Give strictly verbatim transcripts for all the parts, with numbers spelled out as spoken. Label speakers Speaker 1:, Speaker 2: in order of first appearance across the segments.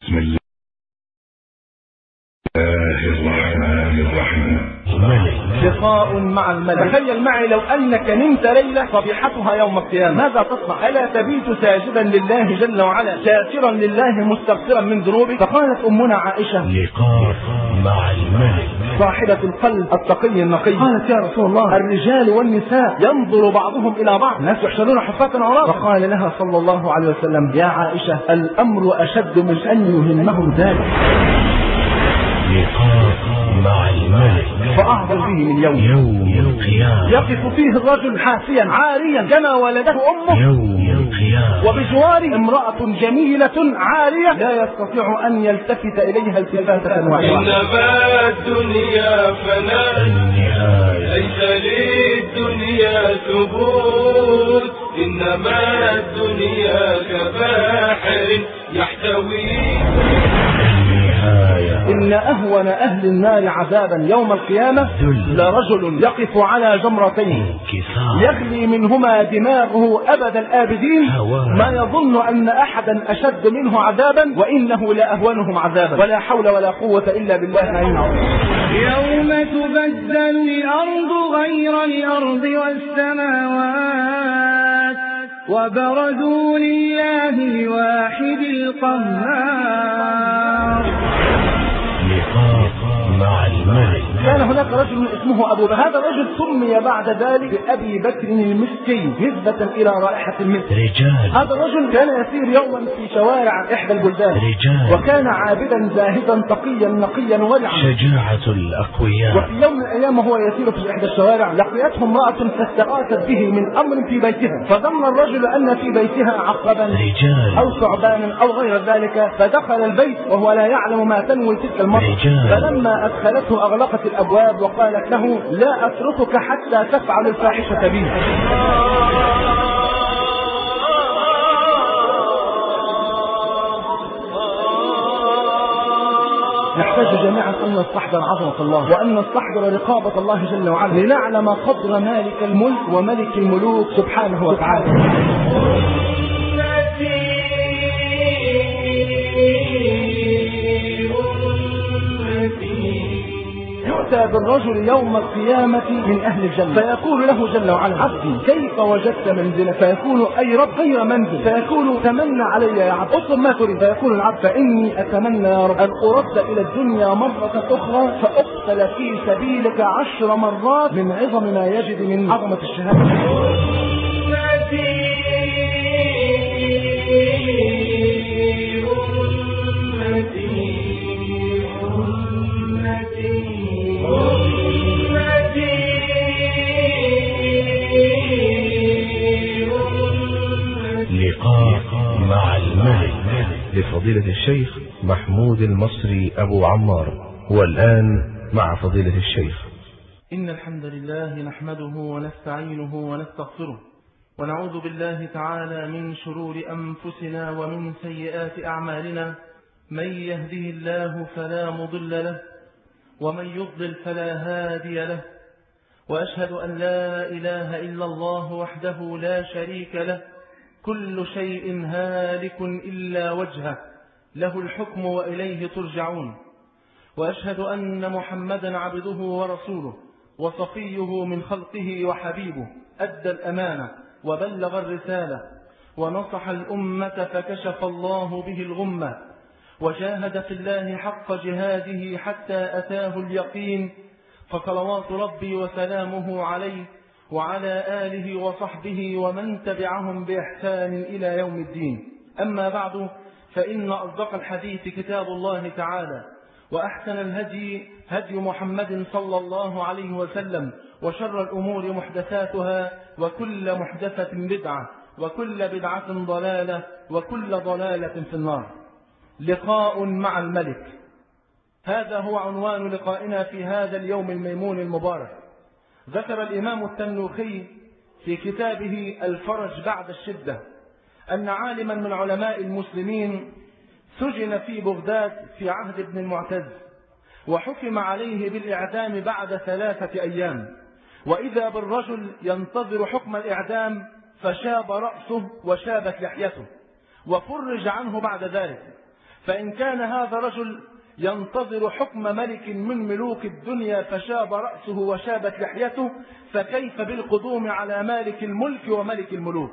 Speaker 1: بسم الله الرحمن الرحيم.
Speaker 2: لقاء مع الملك. تخيل معي لو أنك نمت ليلة صبيحتها يوم القيامة، ماذا تصنع؟ ألا تبيت ساجدا لله جل وعلا شاكرا لله مستغفرا من ذنوبك؟ فقالت أمنا عائشة:
Speaker 1: لقاء مع الملك
Speaker 2: صاحبة القلب التقي النقي، قالت: يا رسول الله، الرجال والنساء ينظر بعضهم إلى بعض، الناس يحشرون حفاة عراة. فقال لها صلى الله عليه وسلم: يا عائشة، الأمر أشد من أن يهمهم ذلك.
Speaker 1: لقاء مع الملك.
Speaker 2: فأعظم به من يوم
Speaker 1: يوم القيامة
Speaker 2: يقف فيه الرجل حافيا عاريا كما ولده أمه،
Speaker 1: يوم القيامة
Speaker 2: وبجواره امرأة جميلة عارية لا يستطيع أن يلتفت إليها التفاتة واحدة.
Speaker 3: إنما الدنيا فناء، ليس للدنيا ثبوت، إنما الدنيا كباحر يحتوي.
Speaker 2: إن أهون أهل النار عذابا يوم القيامة لرجل يقف على جمرتين يغلي منهما دماغه أبد الآبدين، ما يظن أن أحدا أشد منه عذابا، وإنه لأهونهم عذابا، ولا حول ولا قوة إلا بالله العلي العظيم.
Speaker 4: يوم تبدل الأرض غير الأرض والسماوات، وبرزوا لله الواحد القهار.
Speaker 1: لقاء مع الملك.
Speaker 2: كان هناك رجل اسمه أبو بكر، هذا الرجل سمي بعد ذلك بأبي بكر المسكين نسبة إلى رائحة المسك.
Speaker 1: رجال.
Speaker 2: هذا الرجل كان يسير يوما في شوارع إحدى البلدان،
Speaker 1: رجال.
Speaker 2: وكان عابدا زاهدا تقيا نقيا ورعا،
Speaker 1: شجاعة الأقوياء.
Speaker 2: وفي يوم من الأيام وهو يسير في إحدى الشوارع لقيته امرأة فاستغاثت به من أمر في بيتها، فظن الرجل أن في بيتها عقربا
Speaker 1: رجال.
Speaker 2: أو ثعبانا أو غير ذلك، فدخل البيت وهو لا يعلم ما تنوي تلك المرأة. فلما أدخلته أغلقت الأبواب وقالت له: لا أتركك حتى تفعل الفاحشة بي. نحتاج جميعا أن نستحضر عظمة الله، وأن نستحضر رقابة الله جل وعلا، لنعلم قدر مالك الملك وملك الملوك سبحانه وتعالى. يؤتى بالرجل يوم القيامة من أهل الجنة، فيقول له جل وعلا: عبدي كيف وجدت منزلك؟ فيقول: أي رب غير منزل. فيقول: تمنى علي يا عبد، اطلب ما تريد. فيقول العبد: فإني أتمنى يا رب أن أرد إلى الدنيا مرة أخرى فأقتل في سبيلك عشر مرات من عظم ما يجد من عظمة الشهادة.
Speaker 1: لقاء مع الملك.
Speaker 5: لفضيلة الشيخ محمود المصري أبو عمار. والآن مع فضيلة الشيخ.
Speaker 2: إن الحمد لله نحمده ونستعينه ونستغفره، ونعوذ بالله تعالى من شرور أنفسنا ومن سيئات أعمالنا. من يهده الله فلا مضل له، ومن يضلل فلا هادي له، وأشهد أن لا إله إلا الله وحده لا شريك له، كل شيء هالك إلا وجهه، له الحكم وإليه ترجعون. وأشهد أن محمدا عبده ورسوله وصفيه من خلقه وحبيبه، أدى الأمانة وبلغ الرسالة ونصح الأمة فكشف الله به الغمة، وجاهد في الله حق جهاده حتى أتاه اليقين. فصلوات ربي وسلامه عليه وعلى آله وصحبه ومن تبعهم بإحسان إلى يوم الدين. أما بعد، فإن أصدق الحديث كتاب الله تعالى، وأحسن الهدي هدي محمد صلى الله عليه وسلم، وشر الأمور محدثاتها، وكل محدثة بدعة، وكل بدعة ضلالة، وكل ضلالة في النار. لقاء مع الملك، هذا هو عنوان لقائنا في هذا اليوم الميمون المبارك. ذكر الإمام التنوخي في كتابه الفرج بعد الشدة أن عالما من علماء المسلمين سجن في بغداد في عهد ابن المعتز، وحكم عليه بالإعدام بعد ثلاثة أيام، وإذا بالرجل ينتظر حكم الإعدام فشاب رأسه وشابت لحيته، وفرج عنه بعد ذلك. فإن كان هذا رجل ينتظر حكم ملك من ملوك الدنيا فشاب رأسه وشابت لحيته، فكيف بالقدوم على مالك الملك وملك الملوك؟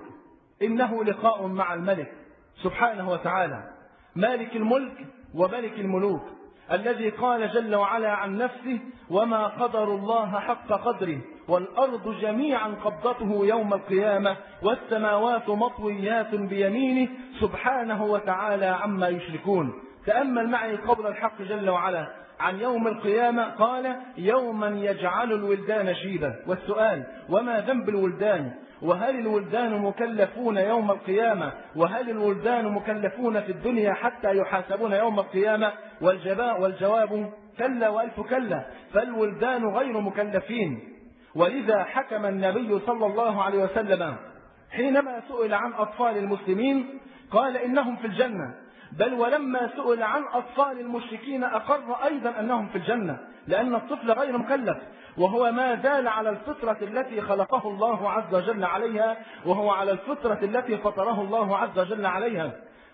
Speaker 2: إنه لقاء مع الملك سبحانه وتعالى، مالك الملك وملك الملوك، الذي قال جل وعلا عن نفسه: وما قدر الله حق قدره والأرض جميعا قبضته يوم القيامة والسماوات مطويات بيمينه سبحانه وتعالى عما يشركون. تأمل معي قول الحق جل وعلا عن يوم القيامة، قال: يوما يجعل الولدان شيبا. والسؤال: وما ذنب الولدان؟ وهل الولدان مكلفون يوم القيامة؟ وهل الولدان مكلفون في الدنيا حتى يحاسبون يوم القيامة؟ والجواب والجواب كلا وألف كلا، فالولدان غير مكلفين. ولذا حكم النبي صلى الله عليه وسلم حينما سئل عن أطفال المسلمين قال إنهم في الجنة، بل ولما سئل عن أطفال المشركين أقر أيضا أنهم في الجنة، لأن الطفل غير مكلف، وهو ما زال على الفطرة التي خلقه الله عز وجل عليها، وهو على الفطرة التي فطره الله عز وجل عليها.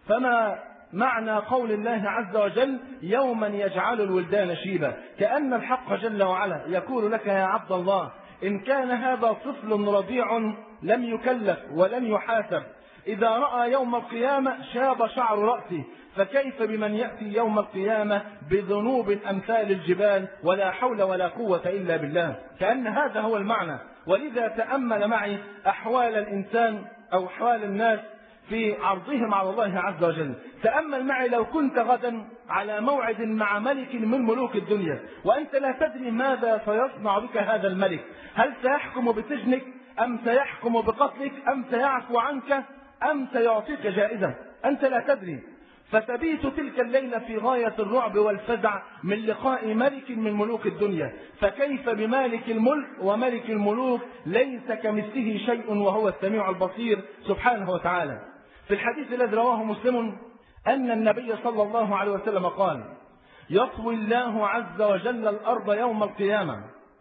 Speaker 2: فما معنى قول الله عز وجل: يوما يجعل الولدان شيبا؟ كأن الحق جل وعلا يقول لك يا عبد الله: إن كان هذا طفل رضيع لم يكلف ولم يحاسب، إذا رأى يوم القيامة شاب شعر رأسه، فكيف بمن يأتي يوم القيامة بذنوب أمثال الجبال ولا حول ولا قوة إلا بالله؟ كأن هذا هو المعنى. ولذا تأمل معي أحوال الإنسان أو أحوال الناس في عرضهم على الله عز وجل. تأمل معي لو كنت غدا على موعد مع ملك من ملوك الدنيا وأنت لا تدري ماذا سيصنع بك هذا الملك، هل سيحكم بسجنك أم سيحكم بقتلك أم سيعفو عنك أم سيعطيك جائزة؟ أنت لا تدري. فتبيت تلك الليلة في غاية الرعب والفزع من لقاء ملك من ملوك الدنيا، فكيف بمالك الملك وملك الملوك ليس كمثله شيء وهو السميع البصير سبحانه وتعالى. في الحديث الذي رواه مسلم أن النبي صلى الله عليه وسلم قال: يطوي الله عز وجل الأرض يوم القيامة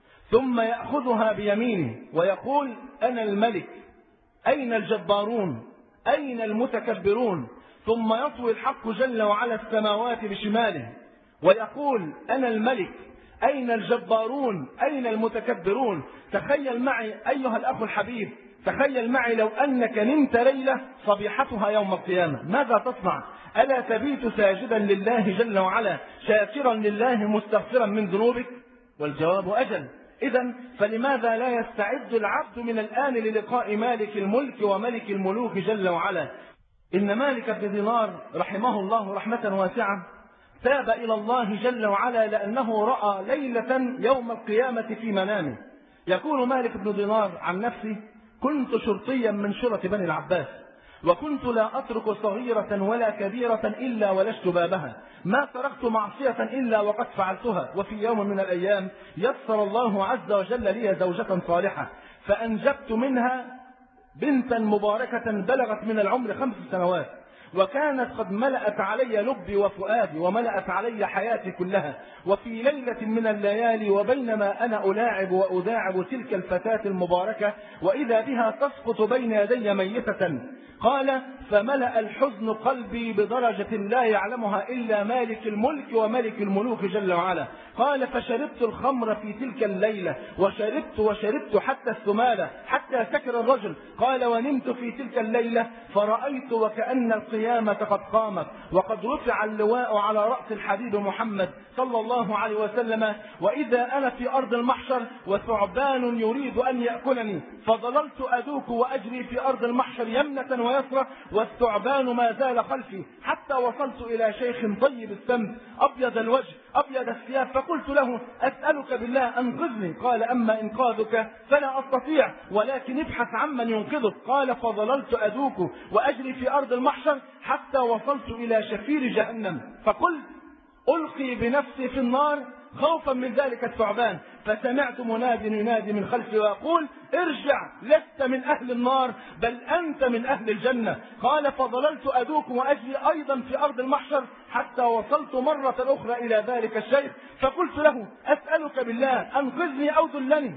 Speaker 2: ثم يأخذها بيمينه ويقول: أنا الملك، أين الجبارون؟ أين المتكبرون؟ ثم يطوي الحق جل وعلا السماوات بشماله ويقول: أنا الملك، أين الجبارون؟ أين المتكبرون؟ تخيل معي أيها الأخ الحبيب، تخيل معي لو أنك نمت ليلة صبيحتها يوم القيامة، ماذا تصنع؟ ألا تبيت ساجدا لله جل وعلا شاكرا لله مستغفرا من ذنوبك؟ والجواب أجل. إذن فلماذا لا يستعد العبد من الآن للقاء مالك الملك وملك الملوك جل وعلا؟ إن مالك بن دينار رحمه الله رحمة واسعة تاب إلى الله جل وعلا لأنه رأى ليلة يوم القيامة في منامه. يقول مالك بن دينار عن نفسه: كنت شرطيا من شرط بني العباس، وكنت لا أترك صغيرة ولا كبيرة إلا ولجت بابها، ما تركت معصية إلا وقد فعلتها. وفي يوم من الأيام يسر الله عز وجل لي زوجة صالحة، فأنجبت منها بنتا مباركة بلغت من العمر خمس سنوات، وكانت قد ملأت علي لبي وفؤادي وملأت علي حياتي كلها. وفي ليلة من الليالي وبينما أنا ألاعب وأداعب تلك الفتاة المباركة وإذا بها تسقط بين يدي ميتة، قال: فملأ الحزن قلبي بدرجة لا يعلمها إلا مالك الملك وملك الملوك جل وعلا. قال: فشربت الخمر في تلك الليلة وشربت وشربت حتى الثمالة حتى سكر الرجل. قال: ونمت في تلك الليلة فرأيت وكأن القيامة قد قامت وقد رفع اللواء على رأس الحبيب محمد صلى الله عليه وسلم، وإذا أنا في أرض المحشر وثعبان يريد أن يأكلني، فظللت أذوق وأجري في أرض المحشر يمنة ويسرى والثعبان ما زال خلفي، حتى وصلت إلى شيخ طيب السمت أبيض الوجه أبيض الثياب، فقلت له: أسألك بالله أنقذني. قال: أما إنقاذك فلا أستطيع، ولكن ابحث عمن ينقذك. قال: فظللت أذوق وأجري في أرض المحشر حتى وصلت إلى شفير جهنم، فقلت: ألقي بنفسي في النار خوفا من ذلك الثعبان، فسمعت مناد ينادي من خلفي ويقول: ارجع، لست من أهل النار بل أنت من أهل الجنة. قال: فظللت أذوق وأجري أيضا في أرض المحشر حتى وصلت مرة أخرى إلى ذلك الشيخ، فقلت له: أسألك بالله أنقذني أو دلني.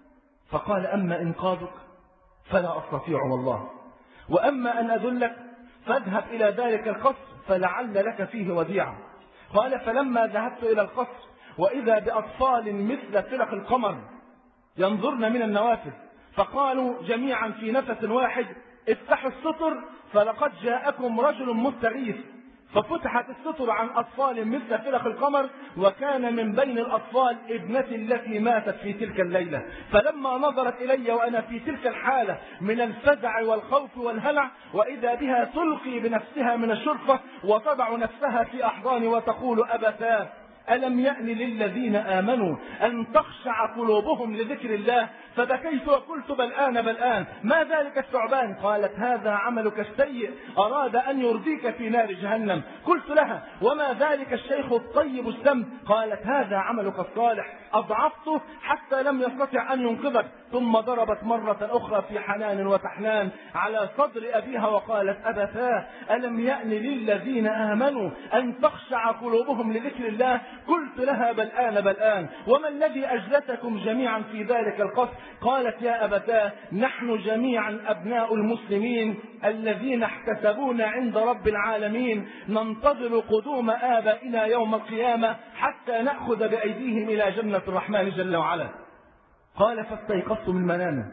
Speaker 2: فقال: أما إنقاذك فلا أستطيع والله، وأما أن أدلك فاذهب إلى ذلك القصر فلعل لك فيه وديعة. قال فلما ذهبت إلى القصر وإذا بأطفال مثل فرق القمر ينظرن من النوافذ، فقالوا جميعا في نفس واحد افتحوا الستر فلقد جاءكم رجل مستغيث. ففتحت الستر عن أطفال مثل فرق القمر، وكان من بين الأطفال ابنتي التي ماتت في تلك الليلة. فلما نظرت إلي وأنا في تلك الحالة من الفزع والخوف والهلع، وإذا بها تلقي بنفسها من الشرفة وتضع نفسها في أحضاني وتقول أبتاه ألم يأن للذين آمنوا أن تخشع قلوبهم لذكر الله؟ فبكيت وقلت بل آن بل آن، ما ذلك الثعبان؟ قالت هذا عملك السيء أراد أن يرضيك في نار جهنم. قلت لها وما ذلك الشيخ الطيب السم؟ قالت هذا عملك الصالح أضعفته حتى لم يستطع أن ينقذك. ثم ضربت مرة أخرى في حنان وتحنان على صدر أبيها وقالت أبتاه ألم يأن للذين آمنوا أن تخشع قلوبهم لذكر الله؟ قلت لها بل آن بل آن، وما الذي أجلسكم جميعا في ذلك القصر؟ قالت يا أبتاه نحن جميعا أبناء المسلمين الذين احتسبونا عند رب العالمين، ننتظر قدوم آبائنا يوم القيامة حتى نأخذ بأيديهم إلى جنة الرحمن جل وعلا. قال فاستيقظت من منامي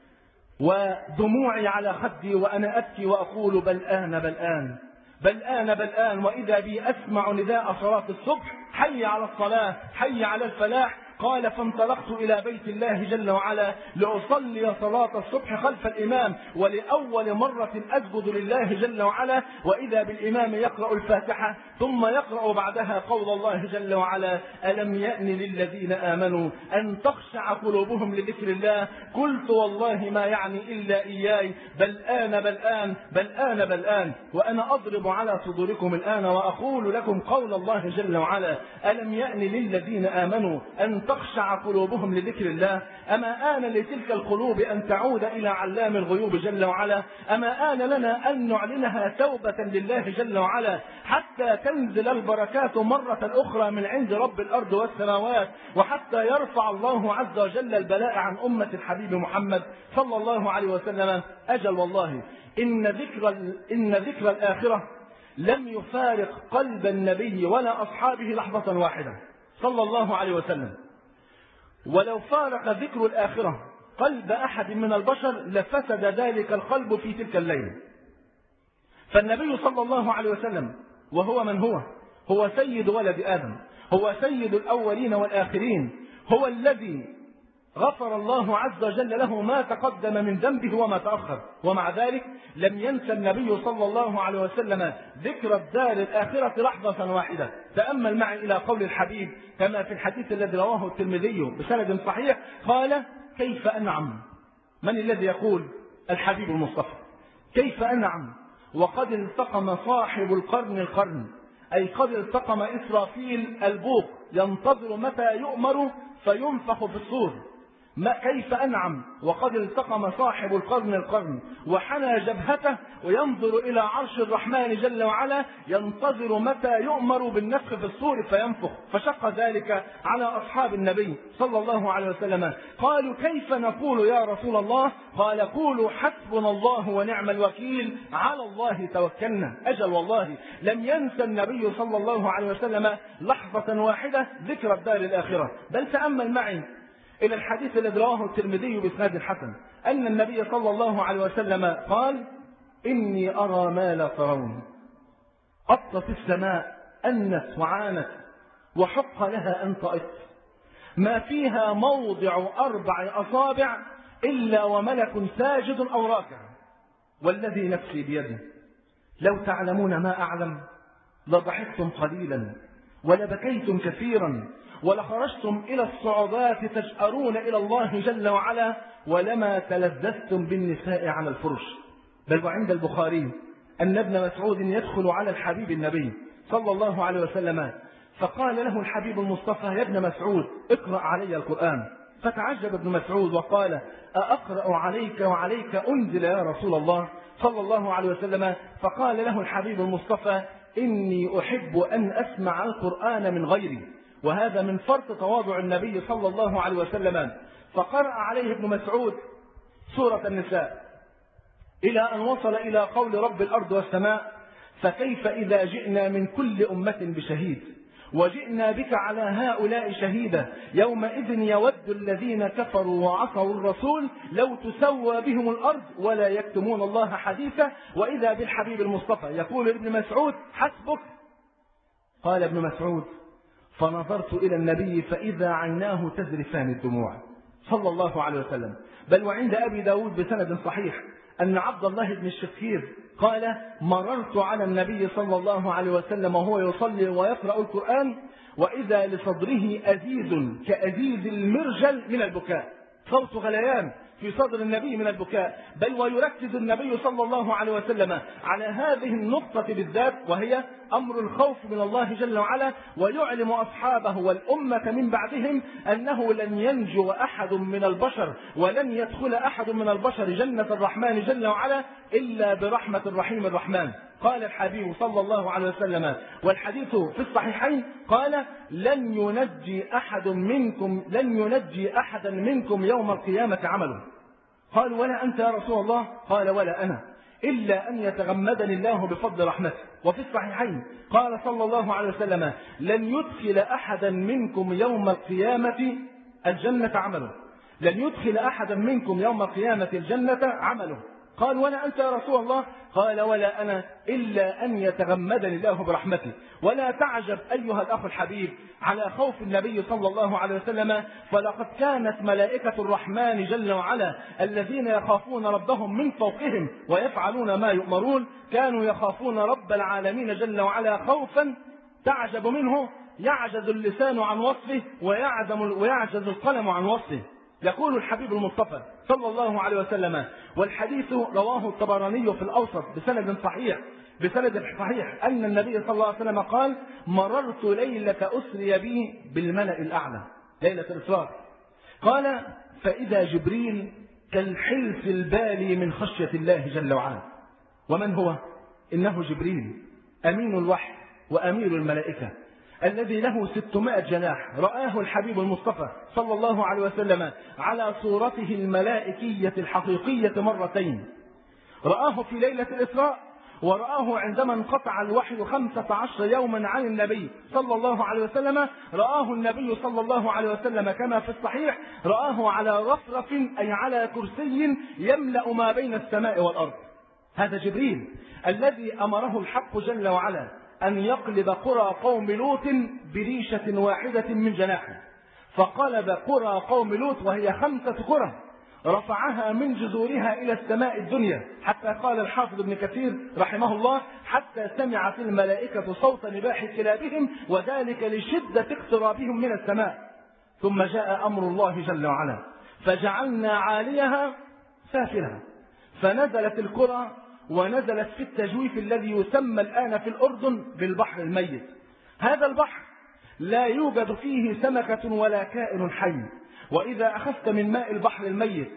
Speaker 2: ودموعي على خدي وأنا أبكي وأقول بل آن بل آن بل آن بل آن، وإذا بي أسمع نداء صلاة الصبح حي على الصلاة حي على الفلاح. قال فانطلقت إلى بيت الله جل وعلا لأصلي صلاة الصبح خلف الإمام، ولأول مرة أسجد لله جل وعلا، وإذا بالإمام يقرأ الفاتحة ثم يقرأ بعدها قول الله جل وعلا ألم يأن للذين آمنوا أن تخشع قلوبهم لذكر الله؟ قلت والله ما يعني إلا إياي بل آن بل آن بل آن بل آن، وأنا أضرب على صدوركم الآن وأقول لكم قول الله جل وعلا ألم يأن للذين آمنوا أن تخشع قلوبهم لذكر الله؟ أما آن لتلك القلوب أن تعود إلى علام الغيوب جل وعلا؟ أما آن لنا أن نعلنها توبة لله جل وعلا حتى تنزل البركات مرة أخرى من عند رب الأرض والسماوات، وحتى يرفع الله عز وجل البلاء عن أمة الحبيب محمد صلى الله عليه وسلم؟ أجل والله إن ذكر, إن ذكر الآخرة لم يفارق قلب النبي ولا أصحابه لحظة واحدة صلى الله عليه وسلم، ولو فارق ذكر الآخرة قلب أحد من البشر لفسد ذلك القلب في تلك الليلة. فالنبي صلى الله عليه وسلم وهو من هو هو سيد ولد آدم، هو سيد الأولين والآخرين، هو الذي غفر الله عز وجل له ما تقدم من ذنبه وما تأخر، ومع ذلك لم ينسى النبي صلى الله عليه وسلم ذكر الدار الآخرة لحظة واحدة. تأمل معي إلى قول الحبيب كما في الحديث الذي رواه الترمذي بسند صحيح، قال كيف أنعم. من الذي يقول؟ الحبيب المصطفى. كيف أنعم وقد التقم صاحب القرن القرن، أي قد التقم إسرافيل البوق ينتظر متى يؤمر فينفخ في الصور. ما كيف أنعم وقد التقم صاحب القرن القرن وحنى جبهته وينظر إلى عرش الرحمن جل وعلا ينتظر متى يؤمر بالنفخ في الصور فينفخ. فشق ذلك على أصحاب النبي صلى الله عليه وسلم. قالوا كيف نقول يا رسول الله؟ قال قولوا حسبنا الله ونعم الوكيل على الله توكلنا. أجل والله لم ينسى النبي صلى الله عليه وسلم لحظة واحدة ذكر الدار الآخرة. بل تأمل معي إلى الحديث الذي رواه الترمذي بإسناد حسن أن النبي صلى الله عليه وسلم قال إني أرى ما لا ترون. أطت السماء أنت وعانت وحق لها أن طئت، ما فيها موضع أربع أصابع إلا وملك ساجد أو راكع، والذي نفسي بيده لو تعلمون ما أعلم لضحكتم قليلا ولبكيتم كثيرا ولخرجتم إلى الصعودات تجأرون إلى الله جل وعلا ولما تلذذتم بالنساء على الفرش. بل وعند البخاري أن ابن مسعود يدخل على الحبيب النبي صلى الله عليه وسلم فقال له الحبيب المصطفى يا ابن مسعود اقرأ علي القرآن. فتعجب ابن مسعود وقال أأقرأ عليك وعليك أنزل يا رسول الله صلى الله عليه وسلم؟ فقال له الحبيب المصطفى إني أحب أن أسمع القرآن من غيري، وهذا من فرط تواضع النبي صلى الله عليه وسلم. فقرأ عليه ابن مسعود سورة النساء إلى أن وصل إلى قول رب الأرض والسماء
Speaker 6: فكيف إذا جئنا من كل أمة بشهيد وجئنا بك على هؤلاء شهيدا يومئذ يود الذين كفروا وعصوا الرسول لو تسوى بهم الأرض ولا يكتمون الله حديثا. وإذا بالحبيب المصطفى يقول ابن مسعود حسبك. قال ابن مسعود فنظرت إلى النبي فإذا عيناه تذرفان الدموع صلى الله عليه وسلم. بل وعند أبي داود بسند صحيح أن عبد الله بن الشخير قال مررت على النبي صلى الله عليه وسلم وهو يصلي ويقرأ القرآن وإذا لصدره أزيز كأزيز المرجل من البكاء، صوت غليان في صدر النبي من البكاء. بل ويركز النبي صلى الله عليه وسلم على هذه النقطة بالذات وهي أمر الخوف من الله جل وعلا، ويعلم أصحابه والأمة من بعدهم أنه لن ينجو أحد من البشر ولن يدخل أحد من البشر جنة الرحمن جل وعلا إلا برحمة الرحيم الرحمن. قال الحبيب صلى الله عليه وسلم والحديث في الصحيحين قال لن ينجي أحد منكم لن ينجي أحدا منكم يوم القيامة عمله. قال ولا أنت يا رسول الله؟ قال ولا أنا إلا أن يتغمدني الله بفضل رحمته. وفي الصحيحين قال صلى الله عليه وسلم لن يدخل أحدا منكم يوم القيامة الجنة عمله لن يدخل أحدا منكم يوم القيامة الجنة عمله. قال ولا أنت يا رسول الله؟ قال ولا أنا إلا أن يتغمدني الله برحمته. ولا تعجب أيها الأخ الحبيب على خوف النبي صلى الله عليه وسلم، فلقد كانت ملائكة الرحمن جل وعلا الذين يخافون ربهم من فوقهم ويفعلون ما يؤمرون كانوا يخافون رب العالمين جل وعلا خوفا تعجب منه يعجز اللسان عن وصفه ويعجز القلم عن وصفه. يقول الحبيب المصطفى صلى الله عليه وسلم والحديث رواه الطبراني في الأوسط بسند صحيح بسند صحيح أن النبي صلى الله عليه وسلم قال مررت ليلة أسري بي بالملأ الأعلى ليلة الإسراء. قال فإذا جبريل كالحلف البالي من خشية الله جل وعلا. ومن هو؟ إنه جبريل أمين الوحي وأمير الملائكة الذي له ستمائة جناح. رآه الحبيب المصطفى صلى الله عليه وسلم على صورته الملائكية الحقيقية مرتين، رآه في ليلة الإسراء ورآه عندما انقطع الوحي خمسة عشر يوما عن النبي صلى الله عليه وسلم. رآه النبي صلى الله عليه وسلم كما في الصحيح رآه على رفرف أي على كرسي يملأ ما بين السماء والأرض. هذا جبريل الذي أمره الحق جل وعلا أن يقلب قرى قوم لوط بريشة واحدة من جناحه، فقلب قرى قوم لوط وهي خمسة قرى رفعها من جذورها إلى السماء الدنيا، حتى قال الحافظ ابن كثير رحمه الله حتى سمعت الملائكة صوت نباح كلابهم وذلك لشدة اقترابهم من السماء. ثم جاء أمر الله جل وعلا فجعلنا عاليها سافلها، فنزلت القرى ونزلت في التجويف الذي يسمى الآن في الأردن بالبحر الميت. هذا البحر لا يوجد فيه سمكة ولا كائن حي، وإذا أخذت من ماء البحر الميت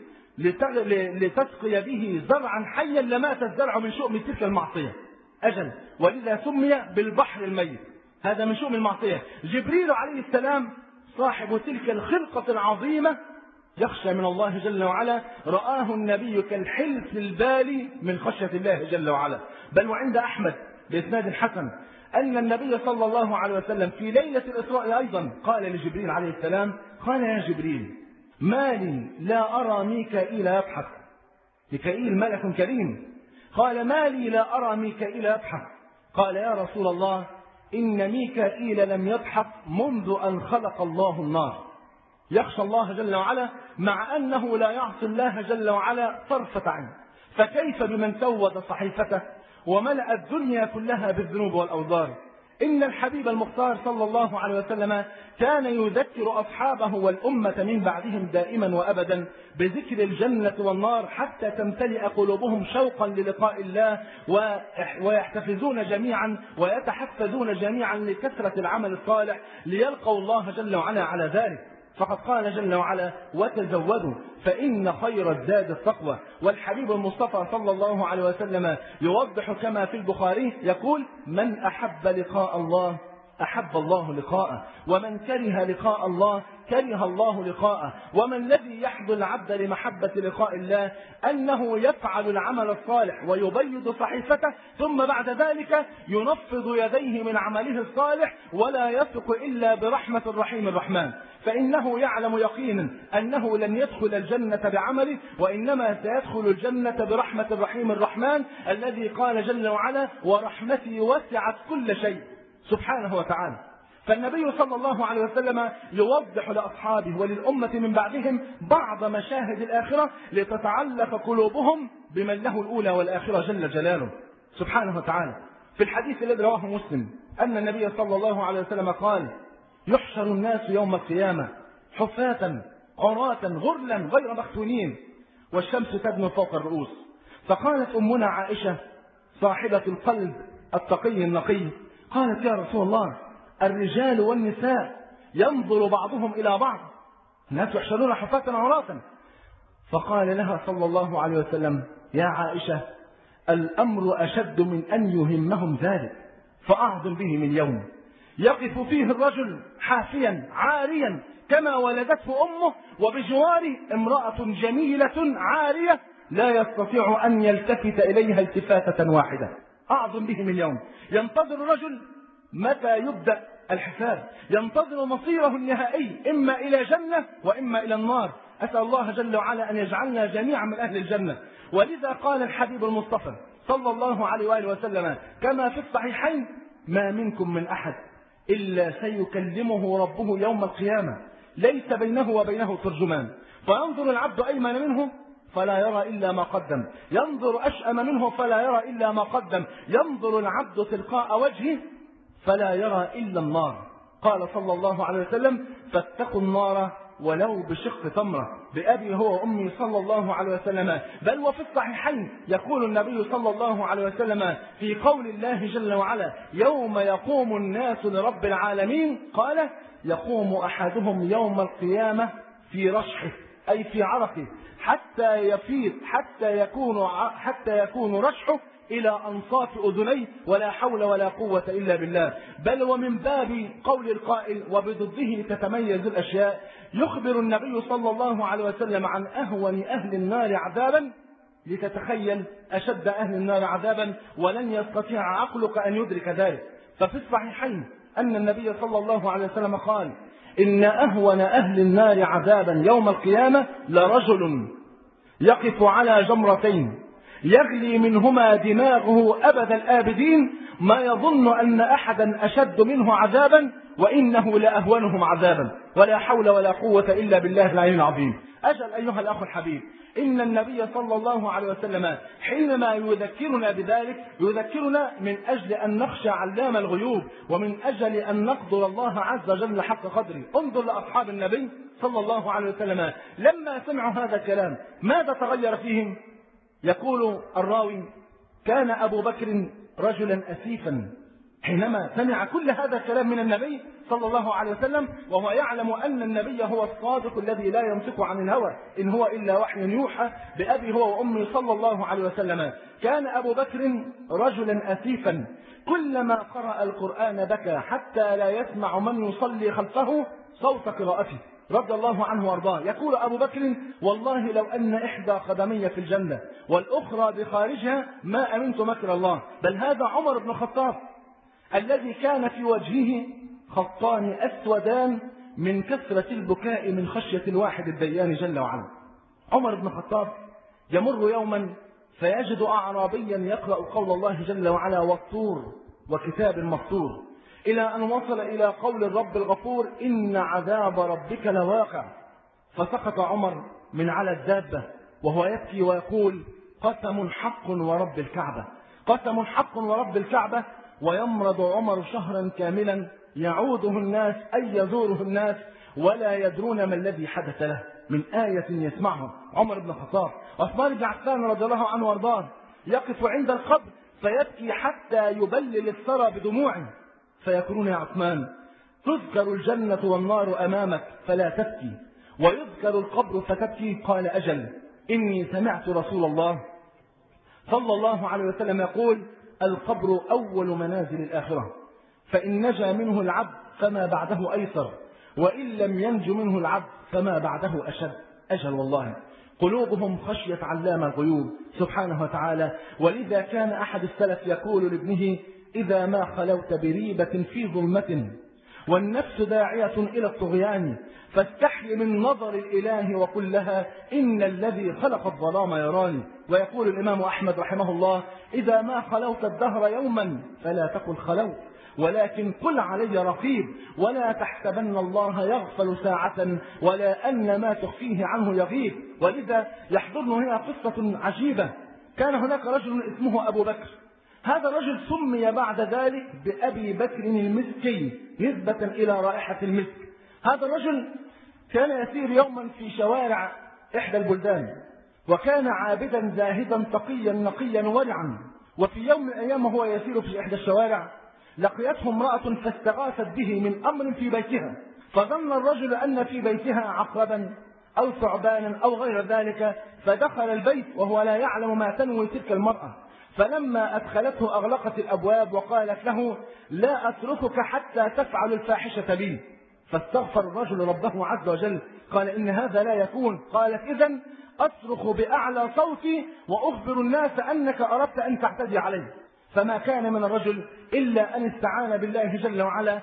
Speaker 6: لتسقي به زرعا حيا لمات الزرع من شؤم تلك المعصية أجل، ولذا سمي بالبحر الميت. هذا من شؤم المعصية. جبريل عليه السلام صاحب تلك الخلقة العظيمة يخشى من الله جل وعلا، رآه النبي كالحلف البالي من خشية الله جل وعلا. بل وعند أحمد بإسناد حسن أن النبي صلى الله عليه وسلم في ليلة الإسراء أيضا قال لجبريل عليه السلام قال يا جبريل ما لي لا أرى ميكائيل يضحك. ميكائيل ملك كريم. قال ما لي لا أرى ميكائيل يضحك. قال يا رسول الله إن ميكائيل لم يضحك منذ أن خلق الله النار. يخشى الله جل وعلا مع أنه لا يعصي الله جل وعلا طرفة عين، فكيف بمن سود صحيفته وملأ الدنيا كلها بالذنوب والأوزار. إن الحبيب المختار صلى الله عليه وسلم كان يذكر أصحابه والأمة من بعدهم دائما وأبدا بذكر الجنة والنار حتى تمتلئ قلوبهم شوقا للقاء الله ويحتفزون جميعا ويتحفزون جميعا لكثرة العمل الصالح ليلقوا الله جل وعلا على ذلك. فقد قال جل وعلا وتزودوا فإن خير الزاد التقوى. والحبيب المصطفى صلى الله عليه وسلم يوضح كما في البخاري يقول من أحب لقاء الله أحب الله لقاءه، ومن كره لقاء الله كره الله لقاءه. وما الذي يحضر العبد لمحبة لقاء الله؟ أنه يفعل العمل الصالح ويبيض صحيفته، ثم بعد ذلك ينفض يديه من عمله الصالح ولا يثق إلا برحمة الرحيم الرحمن، فإنه يعلم يقينا أنه لن يدخل الجنة بعمله، وإنما سيدخل الجنة برحمة الرحيم الرحمن الذي قال جل وعلا: ورحمتي وسعت كل شيء، سبحانه وتعالى. فالنبي صلى الله عليه وسلم يوضح لأصحابه وللأمة من بعدهم بعض مشاهد الآخرة لتتعلق قلوبهم بمن له الأولى والآخرة جل جلاله سبحانه وتعالى. في الحديث الذي رواه مسلم أن النبي صلى الله عليه وسلم قال: يحشر الناس يوم القيامة حفاة عراة غرلا غير مختونين والشمس تدنو فوق الرؤوس. فقالت أمنا عائشة صاحبة القلب التقي النقي، قالت: يا رسول الله، الرجال والنساء ينظر بعضهم إلى بعض، الناس يحشرون حفاة عراة. فقال لها صلى الله عليه وسلم: يا عائشة، الأمر أشد من أن يهمهم ذلك، فأعظم به من يوم يقف فيه الرجل حافيا عاريا كما ولدته أمه، وبجواره امرأة جميلة عارية لا يستطيع أن يلتفت إليها التفاتة واحدة. أعظم به من يوم ينتظر الرجل متى يبدأ الحساب، ينتظر مصيره النهائي إما إلى جنة وإما إلى النار. أسأل الله جل وعلا أن يجعلنا جميعا من أهل الجنة. ولذا قال الحبيب المصطفى صلى الله عليه وآله وسلم كما في الصحيحين: ما منكم من أحد إلا سيكلمه ربه يوم القيامة ليس بينه وبينه ترجمان، فينظر العبد أيمن منه فلا يرى إلا ما قدم، ينظر أشأم منه فلا يرى إلا ما قدم، ينظر العبد تلقاء وجهه فلا يرى إلا النار. قال صلى الله عليه وسلم: فاتقوا النار ولو بشق تمرة. بأبي هو وأمي صلى الله عليه وسلم. بل وفي الصحيحين يقول النبي صلى الله عليه وسلم في قول الله جل وعلا: يوم يقوم الناس لرب العالمين، قال: يقوم أحدهم يوم القيامة في رشحه أي في عرقه حتى يفيض حتى يكون حتى يكون رشحه إلى أنصاف أذنيه، ولا حول ولا قوة إلا بالله. بل ومن باب قول القائل: وبضده تتميز الأشياء، يخبر النبي صلى الله عليه وسلم عن أهون أهل النار عذابا لتتخيل أشد أهل النار عذابا، ولن يستطيع عقلك أن يدرك ذلك. ففي الصحيحين أن النبي صلى الله عليه وسلم قال: إن أهون أهل النار عذابا يوم القيامة لرجل يقف على جمرتين يغلي منهما دماغه أبد الآبدين، ما يظن أن أحدا أشد منه عذابا وإنه لأهونهم عذابا، ولا حول ولا قوة إلا بالله العلي العظيم. أجل أيها الأخ الحبيب، إن النبي صلى الله عليه وسلم حينما يذكرنا بذلك يذكرنا من أجل أن نخشى علام الغيوب، ومن أجل أن نقدر الله عز وجل حق قدره. انظر لأصحاب النبي صلى الله عليه وسلم لما سمعوا هذا الكلام ماذا تغير فيهم؟ يقول الراوي: كان أبو بكر رجلا أسيفا حينما سمع كل هذا الكلام من النبي صلى الله عليه وسلم، وهو يعلم أن النبي هو الصادق الذي لا ينطق عن الهوى إن هو إلا وحي يوحى. بأبي هو وأمي صلى الله عليه وسلم. كان أبو بكر رجلا أسيفا كلما قرأ القرآن بكى حتى لا يسمع من يصلي خلفه صوت قراءته رضي الله عنه وارضاه. يقول أبو بكر: والله لو أن إحدى قدمي في الجنة والأخرى بخارجها ما أمنت مكر الله. بل هذا عمر بن الخطاب الذي كان في وجهه خطان أسودان من كثرة البكاء من خشية الواحد الديان جل وعلا. عمر بن الخطاب يمر يوما فيجد أعرابيا يقرأ قول الله جل وعلا: والطور وكتاب مسطور، إلى أن وصل إلى قول الرب الغفور: إن عذاب ربك لواقع. فسقط عمر من على الدابة وهو يبكي ويقول: قسم حق ورب الكعبة، قسم حق ورب الكعبة. ويمرض عمر شهرا كاملا يعوده الناس أي يزوره الناس ولا يدرون ما الذي حدث له من آية يسمعها عمر بن الخطاب. عثمان بن عفان رضي الله عنه وارضاه يقف عند القبر فيبكي حتى يبلل الثرى بدموعه، فيقولون: يا عثمان، تذكر الجنة والنار أمامك فلا تبكي، ويذكر القبر فتبكي. قال: أجل، إني سمعت رسول الله صلى الله عليه وسلم يقول: القبر أول منازل الآخرة، فإن نجا منه العبد فما بعده أيسر، وإن لم ينج منه العبد فما بعده أشد. أجل والله قلوبهم خشية علام الغيوب سبحانه وتعالى. ولذا كان أحد السلف يقول لابنه: إذا ما خلوت بريبة في ظلمة والنفس داعية إلى الطغيان فاستحي من نظر الإله وقل لها إن الذي خلق الظلام يراني. ويقول الإمام أحمد رحمه الله: إذا ما خلوت الدهر يوما فلا تقل خلوت، ولكن قل علي رقيب، ولا تحسبن الله يغفل ساعة ولا أن ما تخفيه عنه يغيب. ولذا يحضرنا هنا قصة عجيبة. كان هناك رجل اسمه أبو بكر، هذا الرجل سمي بعد ذلك بأبي بكر المسكي نسبة إلى رائحة المسك. هذا الرجل كان يسير يوما في شوارع إحدى البلدان، وكان عابدا زاهدا تقيا نقيا ورعا. وفي يوم من الأيام وهو يسير في إحدى الشوارع لقيته امرأة فاستغاثت به من أمر في بيتها، فظن الرجل أن في بيتها عقربا أو ثعبانا أو غير ذلك، فدخل البيت وهو لا يعلم ما تنوي تلك المرأة. فلما أدخلته أغلقت الأبواب وقالت له: لا أتركك حتى تفعل الفاحشة بي. فاستغفر الرجل ربه عز وجل، قال: إن هذا لا يكون. قالت: إذن أصرخ بأعلى صوتي وأخبر الناس أنك أردت أن تعتدي عليه. فما كان من الرجل إلا أن استعان بالله جل وعلا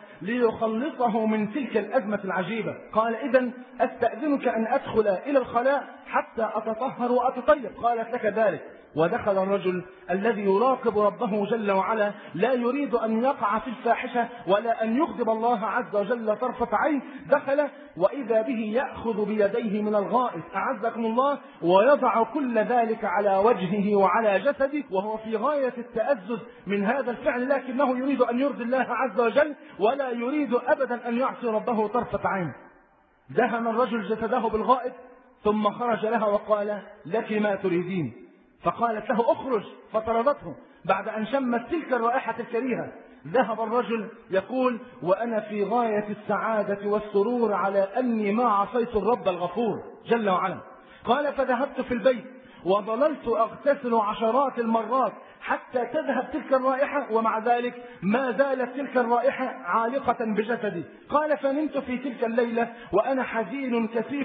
Speaker 6: ليخلصه من تلك الأزمة العجيبة. قال: إذن أستأذنك أن أدخل إلى الخلاء حتى أتطهر وأتطيب. قالت: لك ذلك. ودخل الرجل الذي يراقب ربه جل وعلا لا يريد أن يقع في الفاحشة ولا أن يغضب الله عز وجل طرفة عين. دخل وإذا به يأخذ بيديه من الغائط أعزكم الله ويضع كل ذلك على وجهه وعلى جسده، وهو في غاية التأزز من هذا الفعل، لكنه يريد أن يرضي الله عز وجل ولا يريد أبدا أن يعصي ربه طرفة عين. دهن الرجل جسده بالغائط ثم خرج لها وقال: لك ما تريدين؟ فقالت له: اخرج. فطردته بعد أن شمت تلك الرائحة الكريهة. ذهب الرجل يقول: وأنا في غاية السعادة والسرور على أني ما عصيت الرب الغفور جل وعلا. قال: فذهبت في البيت وظللت أغتسل عشرات المرات حتى تذهب تلك الرائحة، ومع ذلك ما زالت تلك الرائحة عالقة بجسدي. قال: فنمت في تلك الليلة وأنا حزين كثيف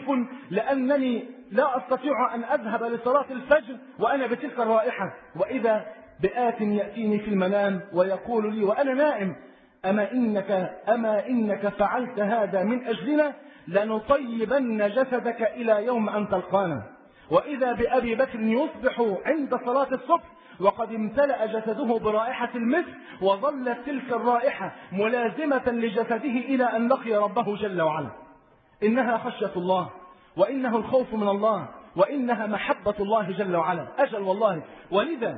Speaker 6: لأنني لا أستطيع أن أذهب لصلاة الفجر وأنا بتلك الرائحة. وإذا بآت يأتيني في المنام ويقول لي وأنا نائم: أما إنك, أما إنك فعلت هذا من أجلنا، لنطيبن جسدك إلى يوم أن تلقانا. وإذا بأبي بكر يصبح عند صلاة الصبح وقد امتلأ جسده برائحة المسك، وظلت تلك الرائحة ملازمة لجسده إلى أن لقي ربه جل وعلا. إنها خشية الله، وإنه الخوف من الله، وإنها محبة الله جل وعلا. أجل والله. ولذا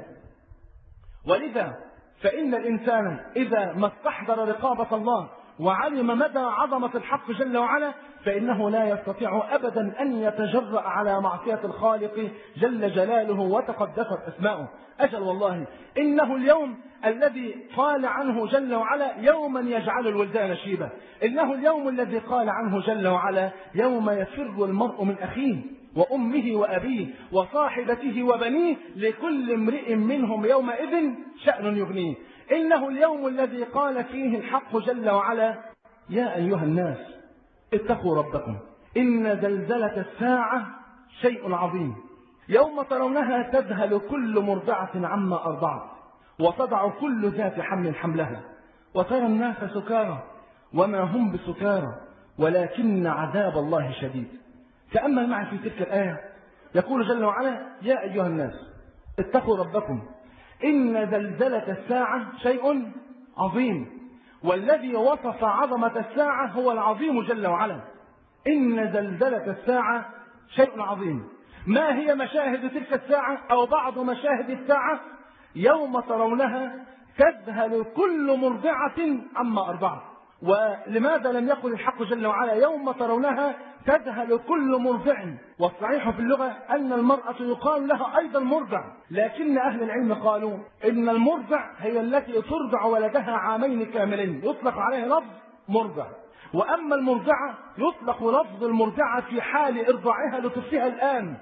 Speaker 6: ولذا فإن الإنسان إذا ما استحضر رقابة الله وعلم مدى عظمة الحق جل وعلا فإنه لا يستطيع أبدا أن يتجرأ على معصية الخالق جل جلاله وتقدست أسماؤه. أجل والله. إنه اليوم الذي قال عنه جل وعلا: يوما يجعل الولدان شيبا. إنه اليوم الذي قال عنه جل وعلا: يوم يفر المرء من أخيه وأمه وأبيه وصاحبته وبنيه لكل امرئ منهم يومئذ شأن يغنيه. إنه اليوم الذي قال فيه الحق جل وعلا: يا أيها الناس اتقوا ربكم إن زلزلة الساعة شيء عظيم، يوم ترونها تذهل كل مرضعة عما أرضعت وتضع كل ذات حمل حملها وترى الناس سكارى وما هم بسكارى ولكن عذاب الله شديد. تأمل معي في تلك الآية. يقول جل وعلا: يا أيها الناس اتقوا ربكم إن زلزلة الساعة شيء عظيم. والذي وصف عظمة الساعة هو العظيم جل وعلا. إن زلزلة الساعة شيء عظيم. ما هي مشاهد تلك الساعة أو بعض مشاهد الساعة؟ يوم ترونها تذهل كل مرضعة عما أرضعت. ولماذا لم يقل الحق جل وعلا يوم ترونها تذهل كل مرضع؟ والصحيح في اللغة أن المرأة يقال لها أيضا مرضع، لكن أهل العلم قالوا إن المرضع هي التي ترضع ولدها عامين كاملين، يطلق عليها لفظ مرضع. وأما المرضعة يطلق لفظ المرضعة في حال إرضاعها لطفلها الآن،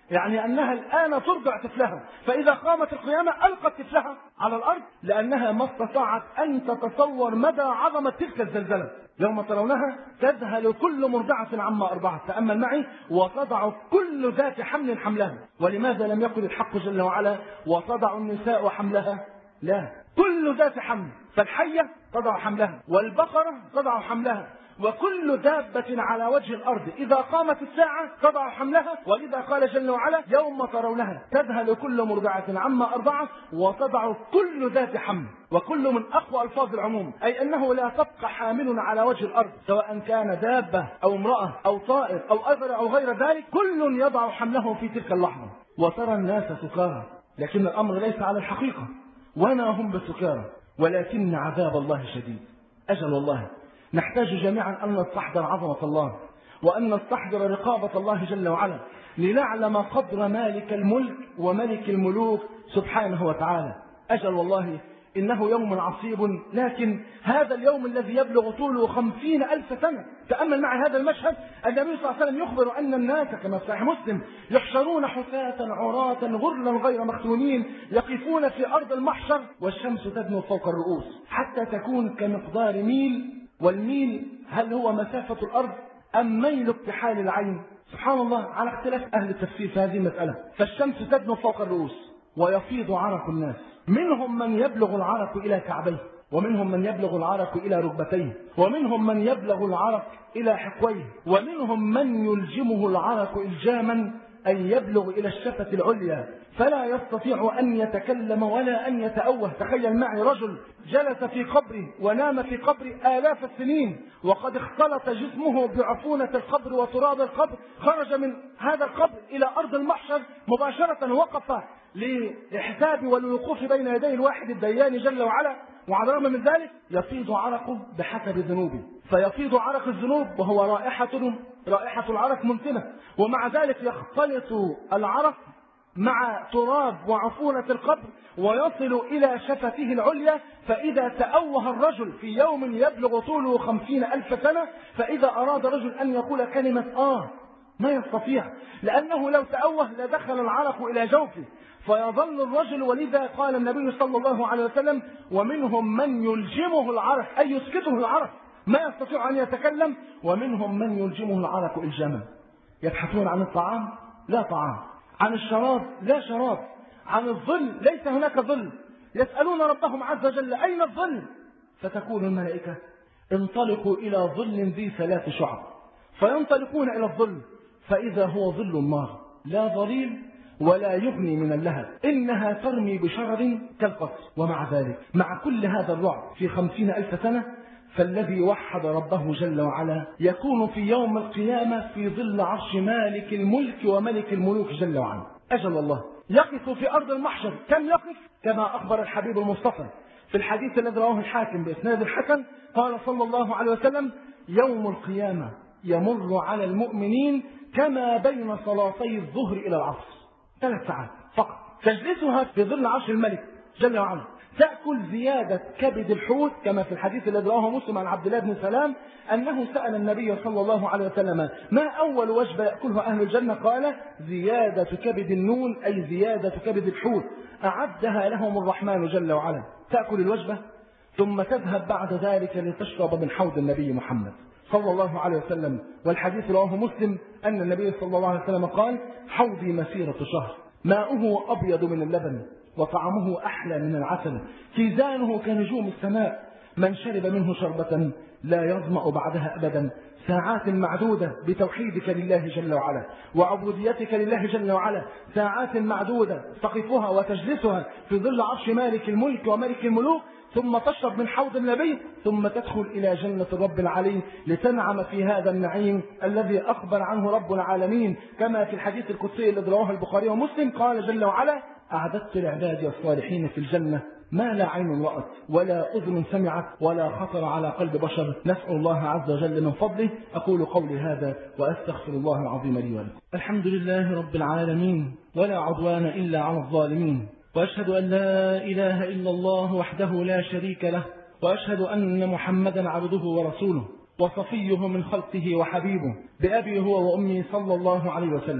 Speaker 6: يعني أنها الآن ترضع طفلها، فإذا قامت القيامة ألقت طفلها على الأرض، لأنها ما استطاعت أن تتصور مدى عظمة تلك الزلزلة. يوم ترونها تذهل كل مرضعة عما أرضعت، تأمل معي، وتضع كل ذات حمل حملها. ولماذا لم يقل الحق جل وعلا وتضع النساء حملها؟ لا، كل ذات حمل، فالحية تضع حملها، والبقرة تضع حملها، وكل دابة على وجه الأرض إذا قامت الساعة تضع حملها. ولذا قال جل وعلا يوم ترونها تذهل كل مرضعة عما أرضعت وتضع كل ذات حمل. وكل من أقوى ألفاظ العموم، أي أنه لا تبقى حامل على وجه الأرض، سواء كان دابة أو امرأة أو طائر أو أذر أو غير ذلك، كل يضع حمله في تلك اللحظة. وترى الناس سكارى، لكن الأمر ليس على الحقيقة، وما هم بسكارى ولكن عذاب الله شديد. أجل والله نحتاج جميعا أن نستحضر عظمة الله، وأن نستحضر رقابة الله جل وعلا، لنعلم قدر مالك الملك وملك الملوك سبحانه وتعالى. أجل والله إنه يوم عصيب، لكن هذا اليوم الذي يبلغ طوله خمسين ألف سنة. تأمل معي هذا المشهد، النبي صلى الله عليه وسلم يخبر أن الناس كما في صحيح مسلم يحشرون حفاة عراة غرلا غير مختونين، يقفون في أرض المحشر والشمس تدنو فوق الرؤوس حتى تكون كمقدار ميل، والميل هل هو مسافة الأرض أم ميل اكتحال العين؟ سبحان الله، على اختلاف أهل التفسير في هذه المسألة. فالشمس تدنو فوق الرؤوس ويفيض عرق الناس، منهم من يبلغ العرق إلى كعبيه، ومنهم من يبلغ العرق إلى ركبتيه، ومنهم من يبلغ العرق إلى حقويه، ومنهم من يلجمه العرق إلجاما أن يبلغ إلى الشفة العليا فلا يستطيع أن يتكلم ولا أن يتأوه. تخيل معي رجل جلس في قبره ونام في قبره آلاف السنين، وقد اختلط جسمه بعفونة القبر وتراب القبر، خرج من هذا القبر إلى أرض المحشر مباشرة، وقف للحساب والوقوف بين يدي الواحد الديان جل وعلا، وعلى الرغم من ذلك يفيض عرقه بحسب ذنوبه، فيفيض عرق الذنوب وهو رائحة رائحة العرق منتنة، ومع ذلك يختلط العرق مع تراب وعفونة القبر ويصل إلى شفته العليا. فإذا تأوه الرجل في يوم يبلغ طوله خمسين ألف سنة، فإذا أراد رجل أن يقول كلمة آه ما يستطيع، لأنه لو تأوه لدخل العرق إلى جوفه فيظل الرجل. ولذا قال النبي صلى الله عليه وسلم ومنهم من يلجمه العرق، أي يسكته العرق ما يستطيع أن يتكلم، ومنهم من يلجمه العرق إلجاما. يبحثون عن الطعام لا طعام، عن الشراب لا شراب، عن الظل ليس هناك ظل، يسألون ربهم عز وجل أين الظل؟ فتقول الملائكة انطلقوا إلى ظل ذي ثلاث شعب، فينطلقون إلى الظل فإذا هو ظل النار لا ظليل ولا يغني من اللهب، إنها ترمي بشرر كالقصر. ومع ذلك مع كل هذا الرعب في خمسين ألف سنة، فالذي وحد ربه جل وعلا يكون في يوم القيامة في ظل عرش مالك الملك وملك الملوك جل وعلا. أجل الله يقف في أرض المحشر، كم يقف؟ كما أخبر الحبيب المصطفى في الحديث الذي رواه الحاكم بإسناد الحسن، قال صلى الله عليه وسلم يوم القيامة يمر على المؤمنين كما بين صلاتي الظهر إلى العصر، ثلاث ساعات فقط تجلسها في ظل عرش الملك جل وعلا، تأكل زيادة كبد الحوت، كما في الحديث الذي رواه مسلم عن عبد الله بن سلام أنه سأل النبي صلى الله عليه وسلم ما أول وجبة يأكلها أهل الجنة؟ قال زيادة كبد النون، أي زيادة كبد الحوت أعدها لهم الرحمن جل وعلا. تأكل الوجبة ثم تذهب بعد ذلك لتشرب من حوض النبي محمد صلى الله عليه وسلم. والحديث رواه مسلم أن النبي صلى الله عليه وسلم قال حوضي مسيرة شهر، ماؤه أبيض من اللبن وطعمه أحلى من العسل، كيزانه كنجوم السماء، من شرب منه شربة لا يظمأ بعدها أبدا. ساعات معدودة بتوحيدك لله جل وعلا وعبوديتك لله جل وعلا، ساعات معدودة تقفها وتجلسها في ظل عرش مالك الملك وملك الملوك، ثم تشرب من حوض النبي، ثم تدخل إلى جنة الرب العلي لتنعم في هذا النعيم الذي أخبر عنه رب العالمين، كما في الحديث القدسي الذي رواه البخاري ومسلم قال جل وعلا أعددت لعبادي الصالحين في الجنة ما لا عين رأت ولا أذن سمعت ولا خطر على قلب بشر. نسأل الله عز وجل من فضله. أقول قولي هذا وأستغفر الله العظيم لي ولكم.
Speaker 2: الحمد لله رب العالمين، ولا عدوان إلا على الظالمين، وأشهد أن لا إله إلا الله وحده لا شريك له، وأشهد أن محمدا عبده ورسوله وصفيه من خلقه وحبيبه، بأبي هو وأمي صلى الله عليه وسلم.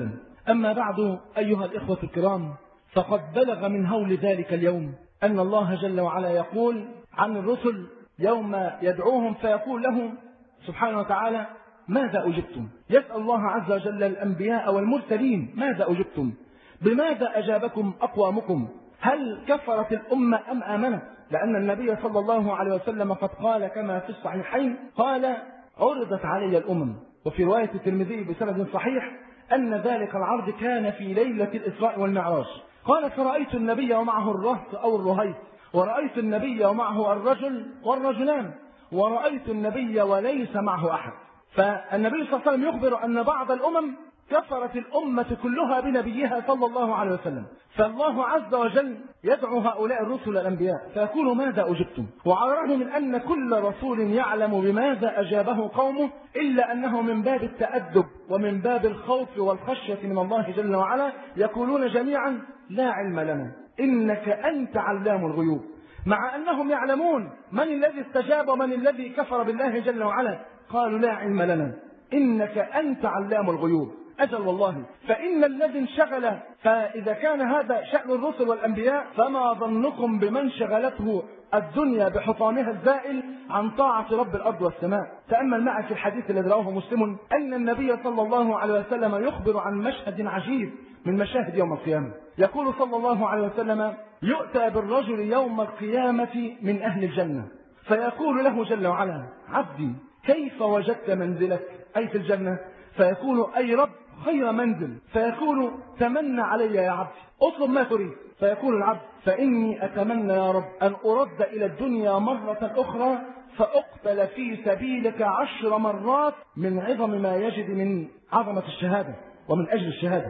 Speaker 6: أما بعد أيها الإخوة الكرام، فقد بلغ من هول ذلك اليوم أن الله جل وعلا يقول عن الرسل يوم يدعوهم فيقول لهم سبحانه وتعالى: ماذا أجبتم؟ يسأل الله عز وجل الأنبياء والمرسلين: ماذا أجبتم؟ بماذا أجابكم أقوامكم؟ هل كفرت الأمة أم آمنت؟ لأن النبي صلى الله عليه وسلم قد قال كما في الصحيحين، قال: عرضت علي الأمم. وفي رواية الترمذي بسند صحيح أن ذلك العرض كان في ليلة الإسراء والمعراج. قال: فرأيت النبي ومعه الرهط أو الرهيط، ورأيت النبي ومعه الرجل والرجلان، ورأيت النبي وليس معه أحد. فالنبي صلى الله عليه وسلم يخبر أن بعض الأمم كفرت الأمة كلها بنبيها صلى الله عليه وسلم. فالله عز وجل يدعو هؤلاء الرسل الأنبياء فيقول: ماذا أجبتم؟ وعلى الرغم من أن كل رسول يعلم بماذا أجابه قومه، إلا أنه من باب التأدب ومن باب الخوف والخشية من الله جل وعلا يقولون جميعا: لا علم لنا إنك أنت علام الغيوب. مع أنهم يعلمون من الذي استجاب ومن الذي كفر بالله جل وعلا، قالوا: لا علم لنا إنك أنت علام الغيوب. أجل والله، فإن الذي انشغل، فإذا كان هذا شأن الرسل والأنبياء، فما ظنكم بمن شغلته الدنيا بحطامها الزائل عن طاعة رب الأرض والسماء؟ تأمل معي في الحديث الذي رواه مسلم أن النبي صلى الله عليه وسلم يخبر عن مشهد عجيب من مشاهد يوم القيامة. يقول صلى الله عليه وسلم: يؤتى بالرجل يوم القيامة من أهل الجنة فيقول له جل وعلا: عبدي كيف وجدت منزلك؟ أي في الجنة. فيقول: أي رب خير منزل. فيقول: تمنى علي يا عبدي، اطلب ما تريد. فيقول العبد: فإني أتمنى يا رب أن أرد إلى الدنيا مرة أخرى فأقتل في سبيلك عشر مرات من عظم ما يجد من عظمة الشهادة ومن أجل الشهادة.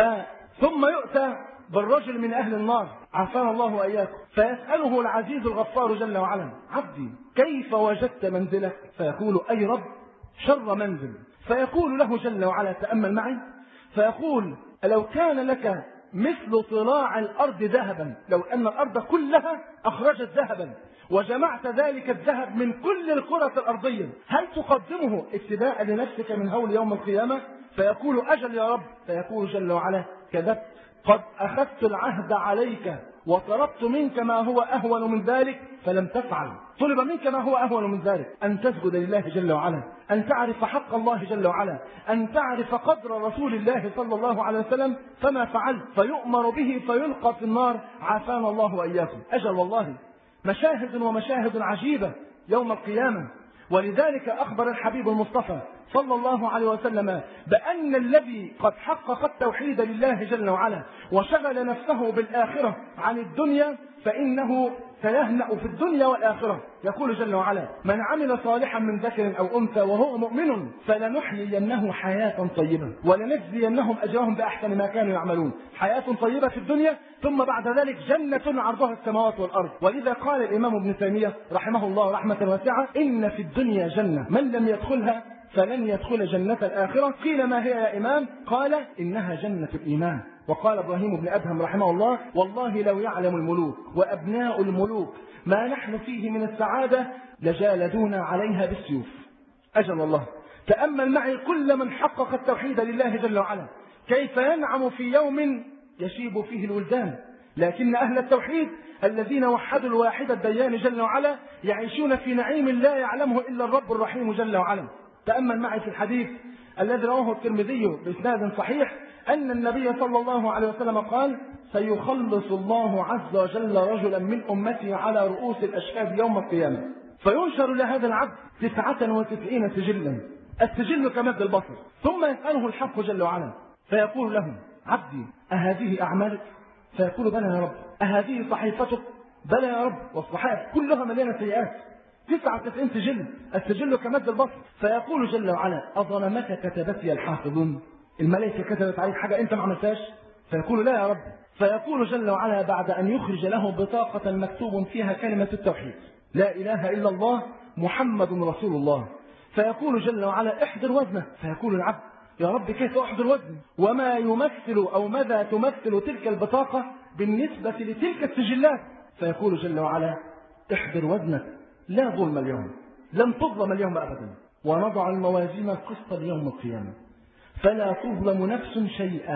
Speaker 6: ثم يؤتى بالرجل من أهل النار، عافانا الله وإياكم، فيسأله العزيز الغفار جل وعلا: عبدي كيف وجدت منزلك؟ فيقول: أي رب شر منزل. فيقول له جل وعلا: تأمل معي، فيقول: لو كان لك مثل طلاع الأرض ذهبا، لو أن الأرض كلها أخرجت ذهبا وجمعت ذلك الذهب من كل الكرة الأرضية، هل تقدمه ابتداء لنفسك من هول يوم القيامة؟ فيقول: أجل يا رب. فيقول جل وعلا: كذبت، قد أخذت العهد عليك وطلبت منك ما هو أهون من ذلك فلم تفعل. طلب منك ما هو أهون من ذلك: أن تسجد لله جل وعلا، أن تعرف حق الله جل وعلا، أن تعرف قدر رسول الله صلى الله عليه وسلم، فما فعلت. فيؤمر به فيلقى في النار، عافانا الله وإياكم. أجل والله، مشاهد ومشاهد عجيبة يوم القيامة. ولذلك أخبر الحبيب المصطفى صلى الله عليه وسلم بأن الذي قد حقق التوحيد لله جل وعلا وشغل نفسه بالآخرة عن الدنيا فإنه سيهنأ في الدنيا والآخرة. يقول جل وعلا: من عمل صالحا من ذكر أو أنثى وهو مؤمن فلنحيينه حياة طيبة ولنجزينهم أجرهم بأحسن ما كانوا يعملون. حياة طيبة في الدنيا، ثم بعد ذلك جنة عرضها السماوات والأرض. ولذا قال الإمام ابن تيمية رحمه الله رحمة واسعة: إن في الدنيا جنة من لم يدخلها فلن يدخل جنة الآخرة. قيل: ما هي يا إمام؟ قال: إنها جنة الإيمان. وقال إبراهيم بن أدهم رحمه الله: والله لو يعلم الملوك وأبناء الملوك ما نحن فيه من السعادة لجالدونا عليها بالسيوف. أجل الله، تأمل معي كل من حقق التوحيد لله جل وعلا كيف ينعم في يوم يشيب فيه الولدان، لكن أهل التوحيد الذين وحدوا الواحد الديان جل وعلا يعيشون في نعيم لا يعلمه إلا الرب الرحيم جل وعلا. تأمل معي في الحديث الذي رواه الترمذي بإسناد صحيح أن النبي صلى الله عليه وسلم قال: سيخلص الله عز وجل رجلا من أمتي على رؤوس الأشهاد يوم القيامة، فينشر لهذا العبد تسعة وتسعين سجلا، السجل كمد البصر، ثم يسأله الحق جل وعلا فيقول له: عبدي أهذه أعمالك؟ فيقول: بلى يا رب. أهذه صحيفتك؟ بلى يا رب. والصحائف كلها مليانة سيئات، تسعة وتسعين سجل، السجل كمد البصر. فيقول جل وعلا: أظلمك كتبتي الحافظون؟ الملائكة كتبت عليك حاجة أنت ما عملتهاش؟ فيقول: لا يا رب. فيقول جل وعلا بعد أن يخرج له بطاقة مكتوب فيها كلمة التوحيد: لا إله إلا الله محمد رسول الله. فيقول جل وعلا: احضر وزنه. فيقول العبد: يا رب كيف أحضر وزنه؟ وما يمثل أو ماذا تمثل تلك البطاقة بالنسبة لتلك السجلات؟ فيقول جل وعلا: احضر وزنك، لا ظلم اليوم، لن تظلم اليوم أبدا، ونضع الموازين القسط ليوم القيامة فلا تظلم نفس شيئا.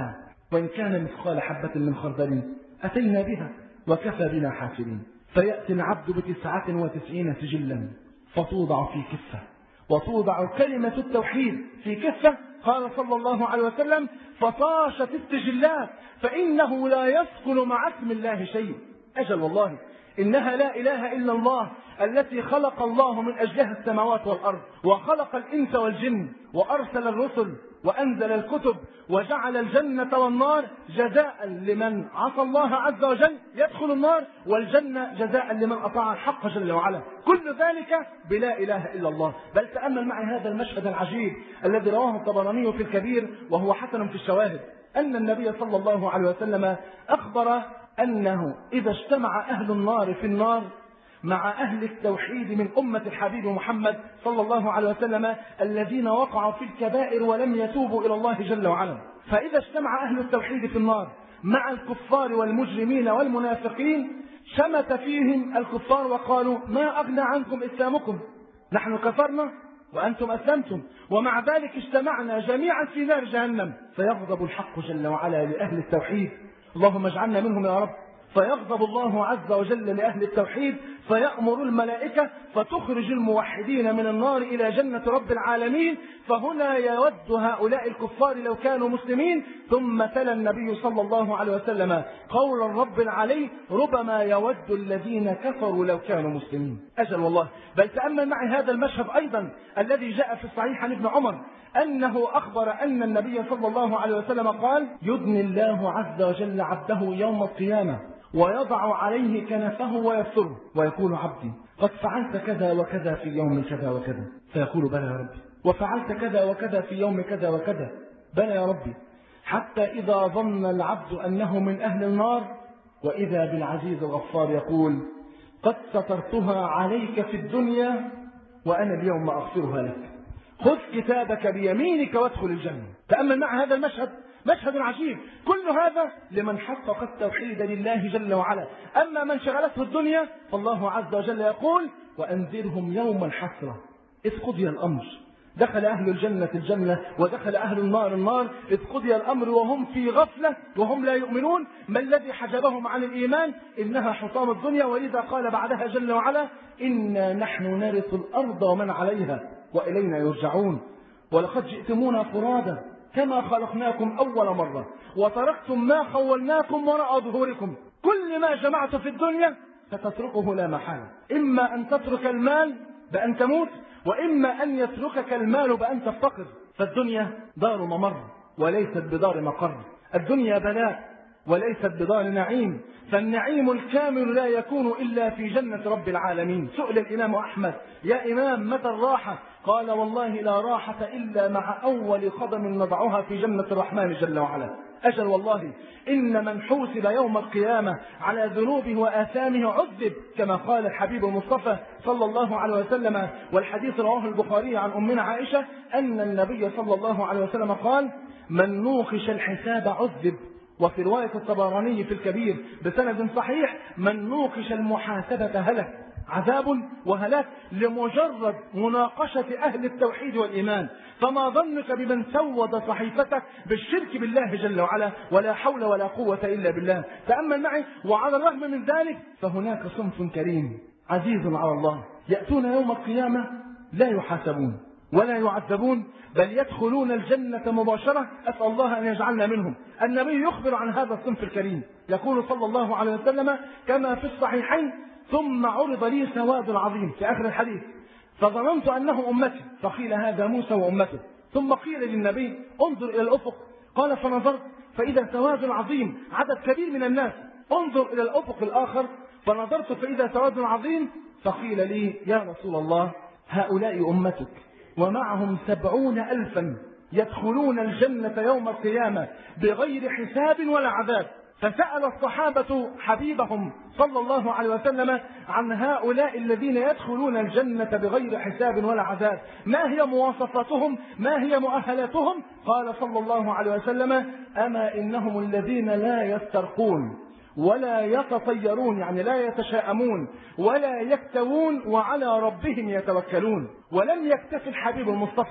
Speaker 6: وإن كان مثقال حبة من خردل أتينا بها وكفى بنا حافلين. فيأتي العبد بتسعة وتسعين سجلا فتوضع في كفة، وتوضع كلمة التوحيد في كفة. قال صلى الله عليه وسلم: فطاشت السجلات فإنه لا يثقل مع اسم الله شيء. أجل والله إنها لا إله إلا الله التي خلق الله من أجلها السماوات والأرض، وخلق الإنس والجن، وأرسل الرسل، وأنزل الكتب، وجعل الجنة والنار جزاء لمن عصى الله عز وجل يدخل النار، والجنة جزاء لمن أطاع الحق جل وعلا. كل ذلك بلا إله إلا الله. بل تأمل معي هذا المشهد العجيب الذي رواه الطبراني في الكبير وهو حسن في الشواهد، أن النبي صلى الله عليه وسلم أخبر أنه إذا اجتمع أهل النار في النار مع أهل التوحيد من أمة الحبيب محمد صلى الله عليه وسلم الذين وقعوا في الكبائر ولم يتوبوا إلى الله جل وعلا، فإذا اجتمع أهل التوحيد في النار مع الكفار والمجرمين والمنافقين شمت فيهم الكفار وقالوا: ما أغنى عنكم إسلامكم، نحن كفرنا وأنتم أسلمتم، ومع ذلك اجتمعنا جميعا في نار جهنم. فيغضب الحق جل وعلا لأهل التوحيد، اللهم اجعلنا منهم يا رب. فيغضب الله عز وجل لأهل التوحيد فيأمر الملائكة فتخرج الموحدين من النار إلى جنة رب العالمين. فهنا يود هؤلاء الكفار لو كانوا مسلمين. ثم تلا النبي صلى الله عليه وسلم قول الرب العلي: ربما يود الذين كفروا لو كانوا مسلمين. أجل والله. بل تأمل معي هذا المشهد أيضا الذي جاء في الصحيح عن ابن عمر أنه أخبر أن النبي صلى الله عليه وسلم قال: يدني الله عز وجل عبده يوم القيامة ويضع عليه كنفه ويستره ويقول: عبدي قد فعلت كذا وكذا في يوم كذا وكذا، فيقول: بلى يا ربي. وفعلت كذا وكذا في يوم كذا وكذا، بلى يا ربي. حتى إذا ظن العبد أنه من أهل النار وإذا بالعزيز الغفار يقول: قد سترتها عليك في الدنيا وأنا اليوم أغفرها لك، خذ كتابك بيمينك وادخل الجنة. تأمل مع هذا المشهد، مشهد عجيب. كل هذا لمن حقق التوحيد لله جل وعلا. أما من شغلته الدنيا فالله عز وجل يقول: وأنذرهم يوم الحسرة إذ قضي الأمر. دخل أهل الجنة الجنة ودخل أهل النار النار إذ قضي الأمر وهم في غفلة وهم لا يؤمنون. ما الذي حجبهم عن الإيمان؟ إنها حطام الدنيا. ولذا قال بعدها جل وعلا: إنا نحن نرث الأرض ومن عليها وإلينا يرجعون. ولقد جئتمونا فرادا كما خلقناكم أول مرة وتركتم ما خولناكم وراء ظهوركم. كل ما جمعت في الدنيا ستتركه لا محالة، إما أن تترك المال بأن تموت، وإما أن يتركك المال بأن تفتقر. فالدنيا دار ممر وليست بدار مقر، الدنيا بلاء وليست بدار نعيم، فالنعيم الكامل لا يكون إلا في جنة رب العالمين. سئل الإمام أحمد: يا إمام متى الراحة؟ قال: والله لا راحة إلا مع أول قدم نضعها في جنة الرحمن جل وعلا. أجل والله إن من حوسب يوم القيامة على ذنوبه وآثامه عذب، كما قال الحبيب المصطفى صلى الله عليه وسلم. والحديث رواه البخاري عن أمنا عائشة أن النبي صلى الله عليه وسلم قال: من نوقش الحساب عذب. وفي رواية الطبراني في الكبير بسند صحيح: من نوقش المحاسبة هلك. عذاب وهلاك لمجرد مناقشة أهل التوحيد والإيمان. فما ظنك بمن سود صحيفتك بالشرك بالله جل وعلا؟ ولا حول ولا قوة إلا بالله. تأمل معي. وعلى الرغم من ذلك فهناك صنف كريم عزيز على الله يأتون يوم القيامة لا يحاسبون ولا يعذبون، بل يدخلون الجنة مباشرة. أسأل الله أن يجعلنا منهم. النبي يخبر عن هذا الصنف الكريم، يقول صلى الله عليه وسلم كما في الصحيحين: ثم عرض لي سواد عظيم في آخر الحديث فظننت أنه أمتي، فقيل هذا موسى وأمته. ثم قيل للنبي: انظر إلى الأفق. قال: فنظرت فإذا سواد عظيم، عدد كبير من الناس. انظر إلى الأفق الآخر فنظرت فإذا سواد عظيم. فقيل لي: يا رسول الله هؤلاء أمتك ومعهم سبعون ألفا يدخلون الجنة يوم القيامة بغير حساب ولا عذاب. فسأل الصحابة حبيبهم صلى الله عليه وسلم عن هؤلاء الذين يدخلون الجنة بغير حساب ولا عذاب، ما هي مواصفاتهم، ما هي مؤهلاتهم؟ قال صلى الله عليه وسلم: أما إنهم الذين لا يسترقون ولا يتطيرون، يعني لا يتشاءمون ولا يكتوون وعلى ربهم يتوكلون. ولم يكتف الحبيب المصطفى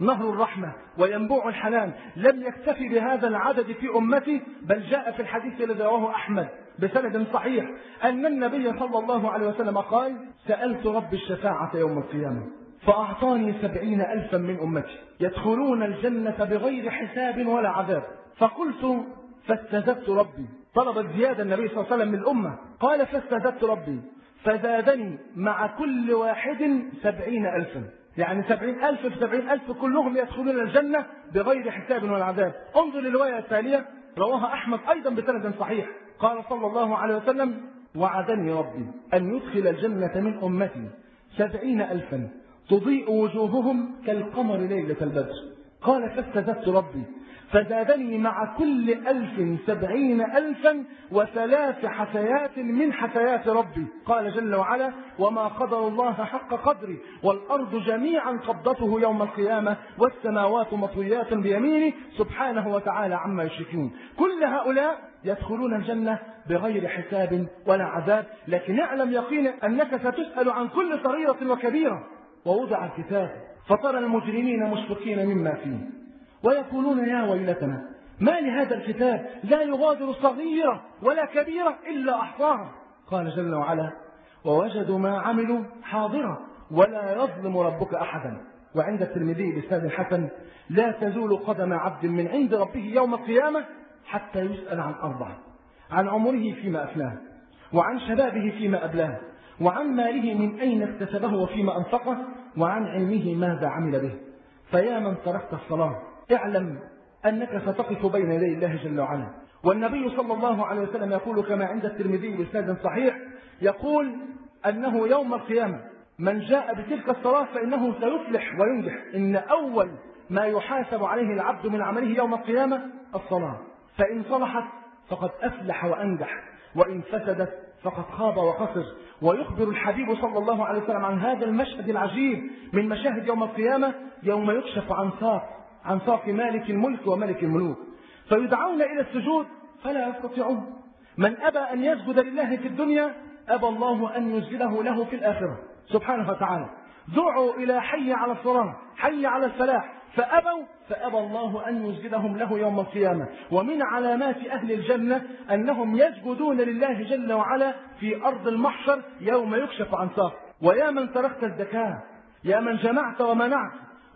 Speaker 6: نهر الرحمة وينبوع الحنان. لم يكتفي بهذا العدد في أمتي، بل جاء في الحديث الذي رواه أحمد بسند صحيح أن النبي صلى الله عليه وسلم قال: سألت رب الشفاعة يوم القيامة فأعطاني سبعين ألفا من أمتي يدخلون الجنة بغير حساب ولا عذاب. فقلت فاستزدت ربي، طلب الزيادة النبي صلى الله عليه وسلم من الأمة، قال فاستزدت ربي فزادني مع كل واحد سبعين ألفا، يعني سبعين ألف في سبعين ألف كلهم يدخلون الجنة بغير حساب ولا عذاب. انظر للرواية التالية رواها أحمد أيضا بسند صحيح، قال صلى الله عليه وسلم: وعدني ربي أن يدخل الجنة من أمتي سبعين ألفا تضيء وجوههم كالقمر ليلة البدر. قال فاستزدت ربي فزادني مع كل ألف سبعين ألفا وثلاث حسيات من حسيات ربي. قال جل وعلا: وما قدر الله حق قدره والأرض جميعا قبضته يوم القيامة والسماوات مطويات بيمينه سبحانه وتعالى عما يشركون. كل هؤلاء يدخلون الجنة بغير حساب ولا عذاب. لكن اعلم يقينا أنك ستسأل عن كل صغيرة وكبيرة. ووضع الكتاب فترى المجرمين مشفقين مما فيه ويقولون يا ويلتنا ما لهذا الكتاب لا يغادر صغيرة ولا كبيرة إلا أحصاها. قال جل وعلا: ووجدوا ما عملوا حاضرا ولا يظلم ربك أحدا. وعند الترمذي بإسناد حسن: لا تزول قدم عبد من عند ربه يوم القيامة حتى يسأل عن أربعة: عن عمره فيما أفناه، وعن شبابه فيما أبلاه، وعن ماله من أين اكتسبه وفيما أنفقه، وعن علمه ماذا عمل به. فيا من تركت الصلاة اعلم أنك ستقف بين يدي الله جل وعلا. والنبي صلى الله عليه وسلم يقول كما عند الترمذي بإسناد صحيح، يقول أنه يوم القيامة من جاء بتلك الصلاة فإنه سيفلح وينجح. إن أول ما يحاسب عليه العبد من عمله يوم القيامة الصلاة، فإن صلحت فقد أفلح وأنجح، وإن فسدت فقد خاب وخسر. ويخبر الحبيب صلى الله عليه وسلم عن هذا المشهد العجيب من مشاهد يوم القيامة، يوم يكشف عن ساق عن ساق مالك الملك وملك الملوك، فيدعون إلى السجود فلا يستطيعون. من أبى أن يسجد لله في الدنيا أبى الله أن يسجده له في الآخرة سبحانه وتعالى. دعوا إلى حي على الصلاة حي على الفلاح فأبوا، فأبى الله أن يسجدهم له يوم القيامة. ومن علامات أهل الجنة أنهم يسجدون لله جل وعلا في أرض المحشر يوم يكشف عن ساق. ويا من تركت الزكاة، يا من جمعت ومنعت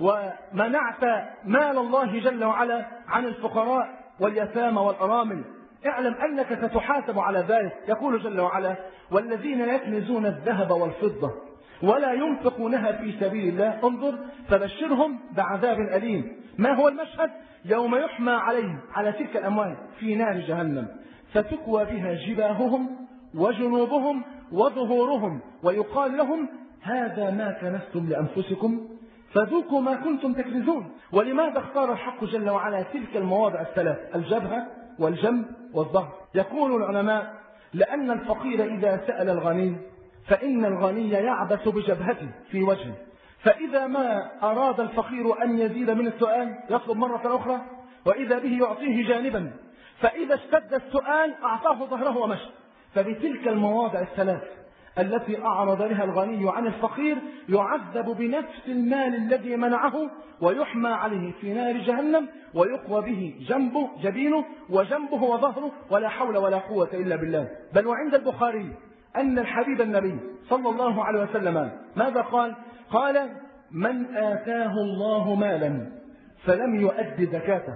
Speaker 6: ومنعت مال الله جل وعلا عن الفقراء واليتامى والأرامل، اعلم أنك ستحاسب على ذلك. يقول جل وعلا: والذين يكنزون الذهب والفضة ولا ينفقونها في سبيل الله انظر فبشرهم بعذاب أليم. ما هو المشهد؟ يوم يحمى عليهم على تلك الأموال في نار جهنم فتكوى بها جباههم وجنوبهم وظهورهم ويقال لهم هذا ما كنزتم لأنفسكم فذوقوا ما كنتم تكنزون. ولماذا اختار الحق جل وعلا تلك المواضع الثلاث: الجبهة والجنب والظهر؟ يقول العلماء: لأن الفقير إذا سأل الغني فإن الغني يعبث بجبهته في وجهه، فإذا ما أراد الفقير أن يزيد من السؤال يطلب مرة أخرى، وإذا به يعطيه جانبا، فإذا اشتد السؤال أعطاه ظهره ومشى. فبتلك المواضع الثلاث التي أعرض لها الغني عن الفقير يعذب بنفس المال الذي منعه ويحمى عليه في نار جهنم ويقوى به جنبه جبينه وجنبه وظهره ولا حول ولا قوة إلا بالله. بل وعند البخاري أن الحبيب النبي صلى الله عليه وسلم ماذا قال؟ قال: من آتاه الله مالا فلم يؤد زكاته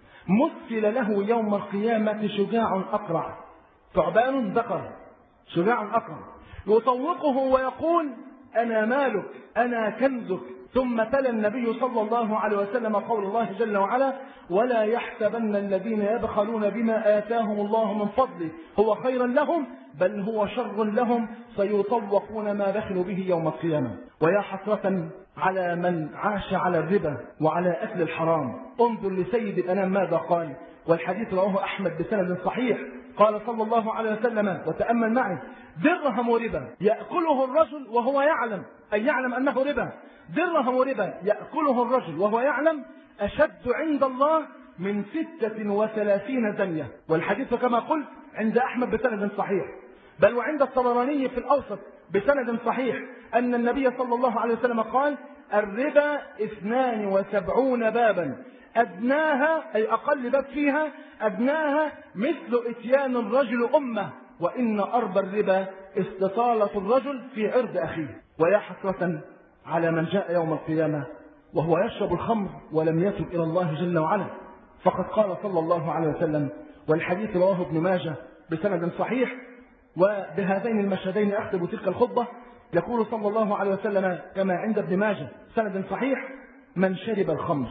Speaker 6: مثل له يوم القيامة شجاع أقرع، ثعبان ذكر شجاع أقرع، يطوقه ويقول: أنا مالك أنا كنزك. ثم تلا النبي صلى الله عليه وسلم قول الله جل وعلا: ولا يحسبن الذين يبخلون بما آتاهم الله من فضله هو خيرا لهم بل هو شر لهم سيطوقون ما بخلوا به يوم القيامة. ويا حسرة على من عاش على الربا وعلى أكل الحرام. انظر لسيد الأنام ماذا قال، والحديث رواه أحمد بسند صحيح. قال صلى الله عليه وسلم وتأمل معي: درهم ربا يأكله الرجل وهو يعلم، أي يعلم أنه ربا، درهم ربا يأكله الرجل وهو يعلم أشد عند الله من ستة وثلاثين زنية. والحديث كما قلت عند أحمد بسند صحيح، بل وعند الطبراني في الأوسط بسند صحيح أن النبي صلى الله عليه وسلم قال: الربا اثنان وسبعون بابا، أدناها أي أقل باب فيها أدناها مثل إتيان الرجل أمه، وإن أربى الربا استطالة الرجل في عرض أخيه. ويا حسرة على من جاء يوم القيامة وهو يشرب الخمر ولم يتب إلى الله جل وعلا، فقد قال صلى الله عليه وسلم، والحديث رواه ابن ماجه بسند صحيح، وبهذين المشهدين أختم تلك الخطبة. يقول صلى الله عليه وسلم كما عند ابن ماجه سند صحيح: من شرب الخمر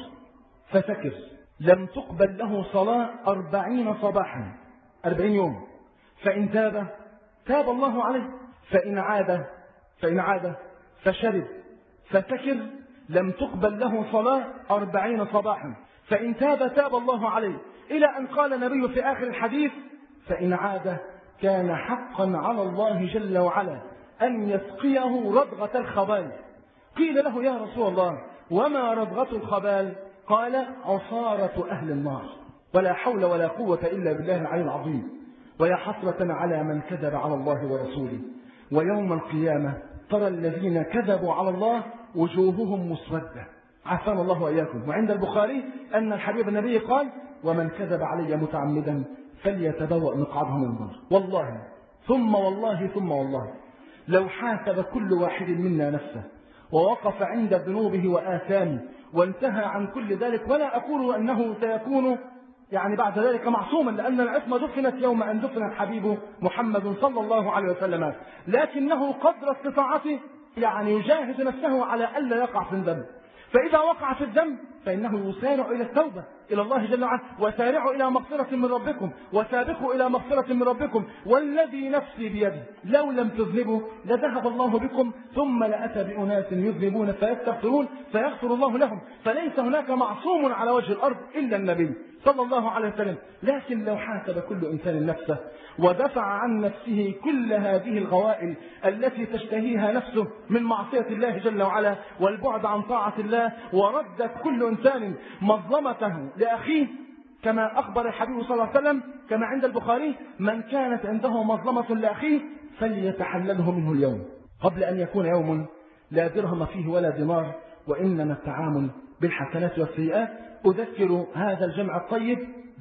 Speaker 6: فسكر لم تقبل له صلاة أربعين صباحا، أربعين يوم، فإن تاب تاب الله عليه، فإن عاد فإن عاد فشرب فسكر لم تقبل له صلاة أربعين صباحا، فإن تاب تاب الله عليه، إلى أن قال النبي في آخر الحديث: فإن عاد كان حقا على الله جل وعلا أن يسقيه رضغة الخبال. قيل له: يا رسول الله وما رضغة الخبال؟ قال: عصارة أهل النار. ولا حول ولا قوة إلا بالله العلي العظيم. ويا حسرة على من كذب على الله ورسوله، ويوم القيامة ترى الذين كذبوا على الله وجوههم مسودة، عافانا الله وإياكم. وعند البخاري أن الحبيب النبي قال: ومن كذب علي متعمدا فليتبوأ مقعده من النار. والله ثم والله ثم والله لو حاسب كل واحد منا نفسه ووقف عند ذنوبه وآثامه وانتهى عن كل ذلك، ولا أقول أنه سيكون يعني بعد ذلك معصوما، لأن العصمة دفنت يوم أن دفن الحبيب محمد صلى الله عليه وسلم، لكنه قدر استطاعته يعني يجاهد نفسه على ألا يقع في الذنب. فإذا وقع في الذنب فإنه يسارع إلى التوبة إلى الله جل وعلا: وسارعوا إلى مغفرة من ربكم وسابقوا إلى مغفرة من ربكم والذي نفسي بيده لو لم تذنبوا لذهب الله بكم ثم لأتى بأناس يذنبون فيستغفرون فيغفر الله لهم. فليس هناك معصوم على وجه الأرض إلا النبي صلى الله عليه وسلم. لكن لو حاسب كل إنسان نفسه ودفع عن نفسه كل هذه الغوائل التي تشتهيها نفسه من معصية الله جل وعلا والبعد عن طاعة الله، وردت كل إنسان مظلمته لأخيه، كما أخبر الحبيب صلى الله عليه وسلم كما عند البخاري: من كانت عنده مظلمة لأخيه فليتحلله منه اليوم قبل أن يكون يوم لا درهم فيه ولا دينار، وإنما التعامل بالحسنات والسيئات. أذكر هذا الجمع الطيب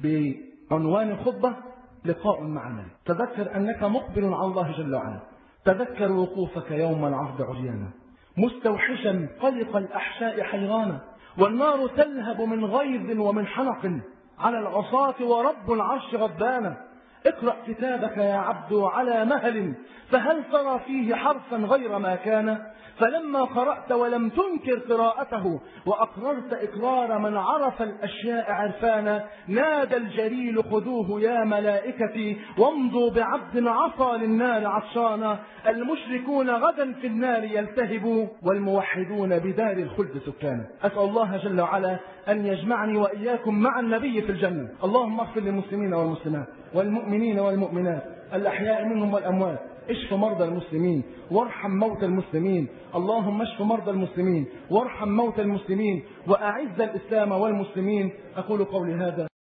Speaker 6: بعنوان الخطبة: لقاء مع الملك. تذكر أنك مقبل على الله جل وعلا، تذكر وقوفك يوم العرض عريانا مستوحشا قلق الأحشاء حيرانا، والنار تلهب من غيظ ومن حنق على العصاة ورب العرش غضبانا. اقرأ كتابك يا عبد على مهل، فهل ترى فيه حرفا غير ما كان؟ فلما قرأت ولم تنكر قراءته وأقررت إقرار من عرف الأشياء عرفانا، نادى الجليل: خذوه يا ملائكتي وامضوا بعبد عصى للنار عطشانا. المشركون غدا في النار يلتهبوا والموحدون بدار الخلد سكانا. أسأل الله جل وعلا أن يجمعني وإياكم مع النبي في الجنة. اللهم اغفر للمسلمين والمسلمات والمؤمنين والمؤمنات الأحياء منهم والأموات. اشف مرضى المسلمين وارحم موتى المسلمين. اللهم اشف مرضى المسلمين وارحم موتى المسلمين وأعز الإسلام والمسلمين. أقول قولي هذا